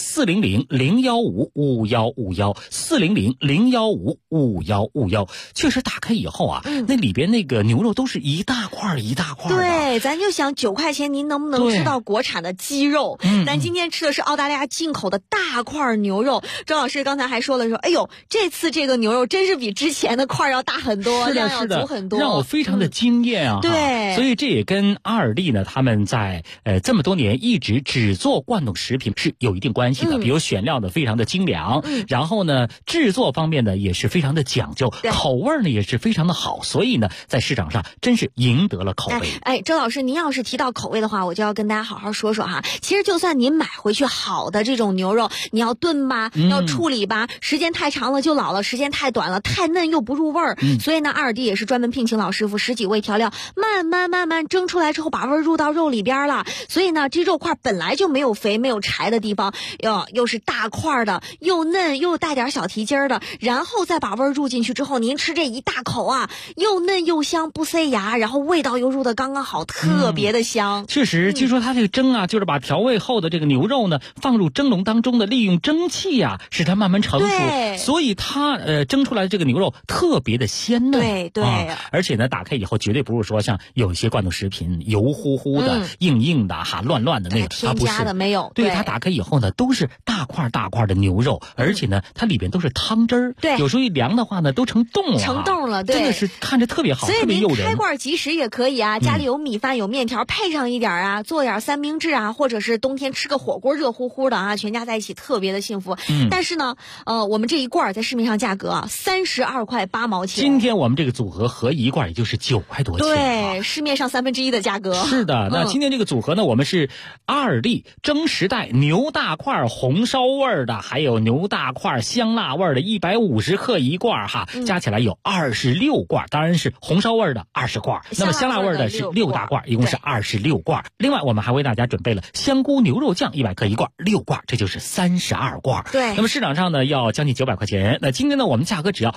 400-015-5151，400-015-5151。确实打开以后啊，那里边那个牛肉都是一大块一大块的。 对，咱就想9块钱您能不能吃到国产的鸡肉？咱今天吃的是澳大利亚进口的大块牛肉。周老师刚才还说了说，哎呦，这次这个牛肉真是比之前的块要大很多，量要足很多， 让我非常的惊艳啊！ 对， 所以这也跟阿尔利呢他们在这么多年一直只做罐头食品是有一定关系的。比如选料呢非常的精良，然后呢制作方面呢也是非常的讲究，口味呢也是非常的好，所以呢在市场上真是赢得了口碑。 周老师，您要是提到口味的话，我就要跟大家好好说说哈。其实就算您买回去好的这种牛肉，你要炖吧，要处理吧，时间太长了就老了，时间太短了太嫩又不入味儿。所以呢，阿尔蒂也是专门聘请老师傅10几味调料，慢慢蒸出来之后，把味儿入到肉里边了。所以呢，这肉块本来就没有肥没有柴的地方，又是大块的，又嫩又带点小蹄筋的，然后再把味儿入进去之后，您吃这一大口啊，又嫩又香，不塞牙，然后味道又入的刚刚好，特别的香。 确实，据说它这个蒸啊，就是把调味后的这个牛肉呢放入蒸笼当中的，利用蒸汽啊，使它慢慢成熟，所以它蒸出来的这个牛肉特别的鲜嫩。 对、 而且呢，打开以后绝对不是说像有一些罐头食品油乎乎的、硬的乱的那个，它不是添加的没有。 对，它打开以后呢，都是大块的牛肉，而且呢，它里边都是汤汁儿。 对， 有时候一凉的话呢，都成冻了。 对， 真的是看着特别好，特别诱人。 所以您开罐即食也可以啊，家里有米饭有面条，配上一点啊，做点三明治啊，或者是冬天吃个火锅热乎乎的啊，全家在一起特别的幸福。但是呢，我们这一罐在市面上价格啊32块8毛钱。 今天我们这个组合合一罐也就是9块多钱。 对，市面上1/3的价格。 是的，那今天这个组合呢，我们是阿尔利蒸时代牛大块红烧味的，还有牛大块香辣味的150克一罐哈，加起来有26罐，当然是红烧味的20罐，那么香辣味的是6大罐，一共是26罐。另外我们还为大家准备了香菇牛肉酱100克一罐，6罐，这就是32罐。 对， 那么市场上呢要将近900块钱，那今天呢我们价格只要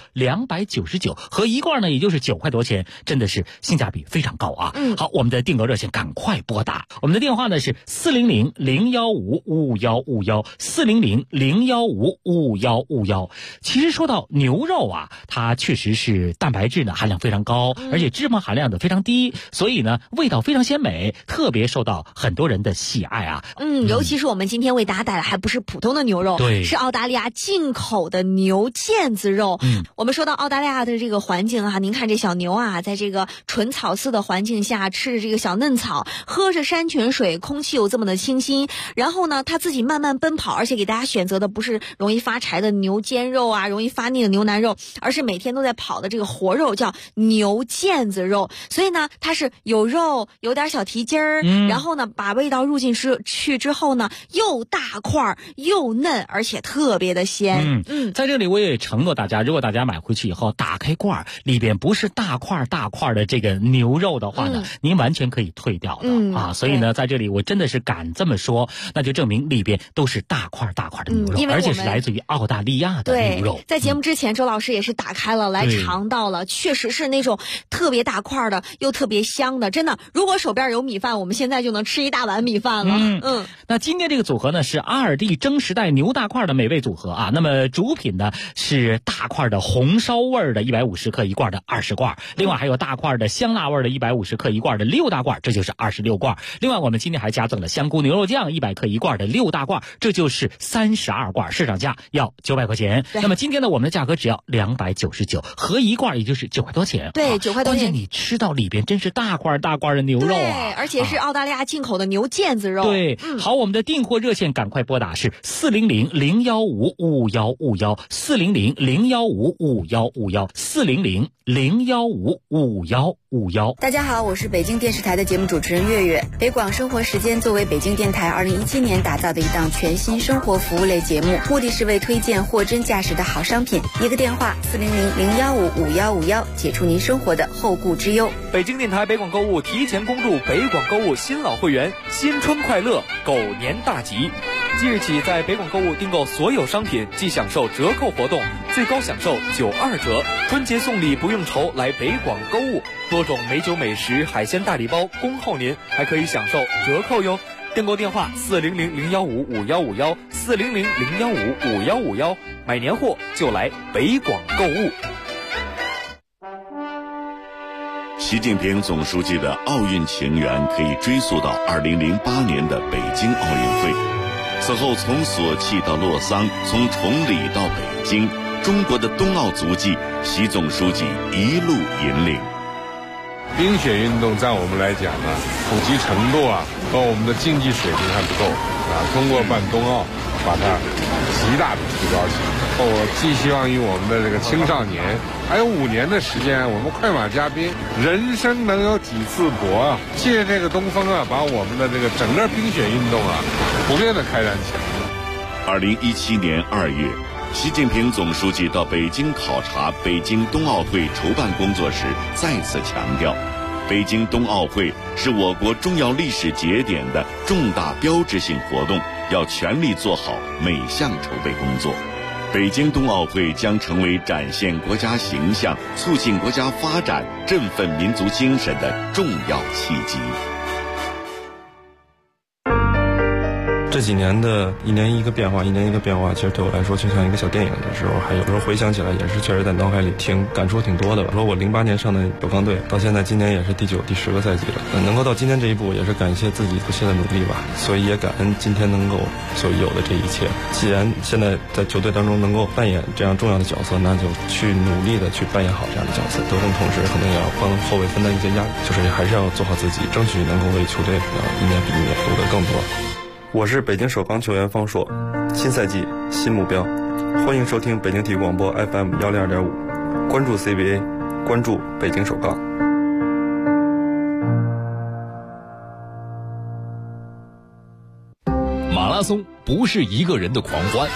299，合一罐呢也就是9块多钱，真的是性价比非常高啊。好，我们的订购热线赶快拨打，我们的电话呢是400-015-5151，400-015-5151。其实说到牛肉啊，它确实是蛋白质呢含量非常高，而且脂肪含量的非常低，所以呢味道非常鲜美，特别受到很多人的喜爱啊。 尤其是我们今天为大家带来还不是普通的牛肉， 对， 是澳大利亚进口的牛腱子肉。我们说到澳大利亚的这个环境啊，您看这小牛啊，在这个纯草饲的环境下，吃着这个小嫩草，喝着山泉水，空气又这么的清新，然后呢它自己慢慢奔跑，而且给大家选择的不是容易发柴的牛肩肉啊，容易发腻的牛腩肉，而是每天都在跑的这个活肉，叫牛腱子肉，所以呢它是有肉有点小蹄筋儿，然后呢把味道入进去之后呢，又大块又嫩，而且特别的鲜。 在这里我也承诺大家，如果大家买回去以后打开罐里边不是大块的这个牛肉的话呢，您完全可以退掉的所以呢在这里我真的是敢这么说，那就证明里边都是大块的牛肉，而且是来自于澳大利亚的牛肉。 在节目之前周老师也是打开了来尝到了，确实是那种特别大块的又特别香的，真的如果手边有米饭，我们现在就能吃一大碗米饭了。 那今天这个组合呢是阿尔蒂蒸时代牛大块的美味组合啊，那么主品呢是大块的红烧味的150克一罐的20罐，另外还有大块的香辣味的150克一罐的6大罐，这就是26罐。另外我们今天还加赠了香菇牛肉酱100克一罐的6大罐，这就是32罐，市场价要900块钱。那么今天呢我们的价格只要299，合一罐也就是9块多钱。 对，9块多钱。 关键你吃到里边真是大块的牛肉啊， 对，而且是澳大利亚进口的牛腱子肉。 对，好，我们的订货热线赶快拨打是400-015-5151，400-015-5151，400-015-5151。 大家好，我是北京电视台的节目主持人月月。北广生活时间作为北京电台2017年打造的一档全新生活服务类节目，目的是为推荐货真价实的好商品。一个电话400-015-5151，解除您生活的后顾之忧。 北京电台北广购物提前恭祝北广购物新老会员新春快乐，狗年大吉！即日起，在北广购物订购所有商品即享受折扣活动，最高享受92折。春节送礼不用愁，来北广购物，多种美酒美食、海鲜大礼包恭候您，还可以享受折扣哟。订购电话400-015-5151，400-015-5151，买年货就来北广购物。 习近平总书记的奥运情缘可以追溯到2008年的北京奥运会。此后从索契到洛桑，从崇礼到北京，中国的冬奥足迹，习总书记一路引领。 冰雪运动在我们来讲呢，普及程度和我们的竞技水平还不够通过办冬奥把它极大的提高起来。我寄希望于我们的这个青少年，还有5年的时间，我们快马加鞭，人生能有几次搏借这个东风把我们的这个整个冰雪运动普遍的开展起来。 2017年2月，习近平总书记到北京考察北京冬奥会筹办工作时，再次强调，北京冬奥会是我国重要历史节点的重大标志性活动，要全力做好每项筹备工作。北京冬奥会将成为展现国家形象、促进国家发展、振奋民族精神的重要契机。 这几年的一年一个变化，其实对我来说就像一个小电影的时候，还有时候回想起来也是确实在脑海里感触挺多的吧。说我08年上的首钢队，到现在今年也是第9、第10个赛季了，能够到今天这一步，也是感谢自己不懈的努力吧。所以也感恩今天能够所有的这一切。既然现在在球队当中能够扮演这样重要的角色，那就去努力的去扮演好这样的角色。得分同时可能也要帮后卫分担一些压力，就是还是要做好自己，争取能够为球队一年比一年夺得更多。我是北京首钢球员方硕，新赛季新目标，欢迎收听北京体育广播 FM 102.5，关注 CBA， 关注北京首钢。 马拉松不是一个人的狂欢，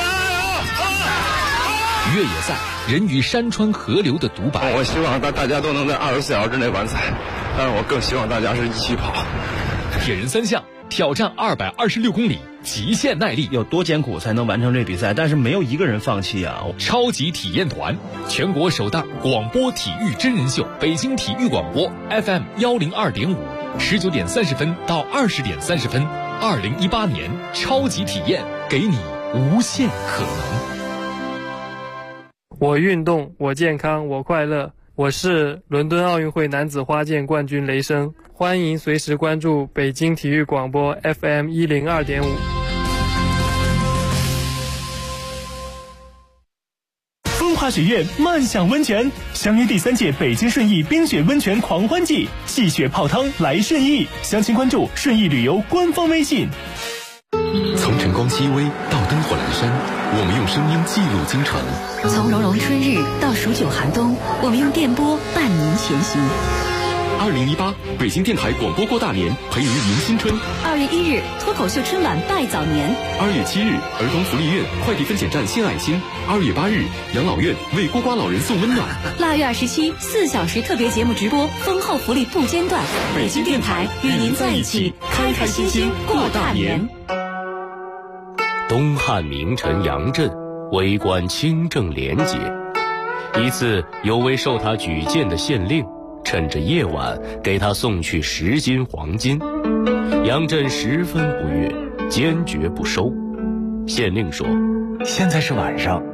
越野赛人与山川河流的独白。 我希望大家都能在24小时之内完赛，但是我更希望大家是一起跑。 铁人3项挑战226公里，极限耐力， 有多艰苦才能完成这比赛？但是没有一个人放弃啊！ 超级体验团，全国首档广播体育真人秀，北京体育广播 FM 102.5，19点30分到20点30分，2018年超级体验，给你无限可能。 我运动，我健康，我快乐。我是伦敦奥运会男子花剑冠军雷声，欢迎随时关注北京体育广播 FM 102.5。 风华雪苑漫享温泉，相约第3届北京顺义冰雪温泉狂欢季，戏雪泡汤来顺义，详情关注顺义旅游官方微信。 曾成功光熹微到灯火阑珊，我们用声音记录京城。 从融融春日到数九寒冬，我们用电波伴您前行。 2018北京电台广播过大年，陪您迎新春。 2月1日脱口秀春晚拜早年。 2月7日儿童福利院快递分拣站献爱心。2月8日养老院为孤寡老人送温暖。 腊月27 4小时特别节目直播，丰厚福利不间断。北京电台与您在一起，开开心心过大年。 东汉名臣杨震为官清正廉洁，一次有位受他举荐的县令趁着夜晚给他送去10斤黄金，杨震十分不悦，坚决不收。县令说：“ 现在是晚上，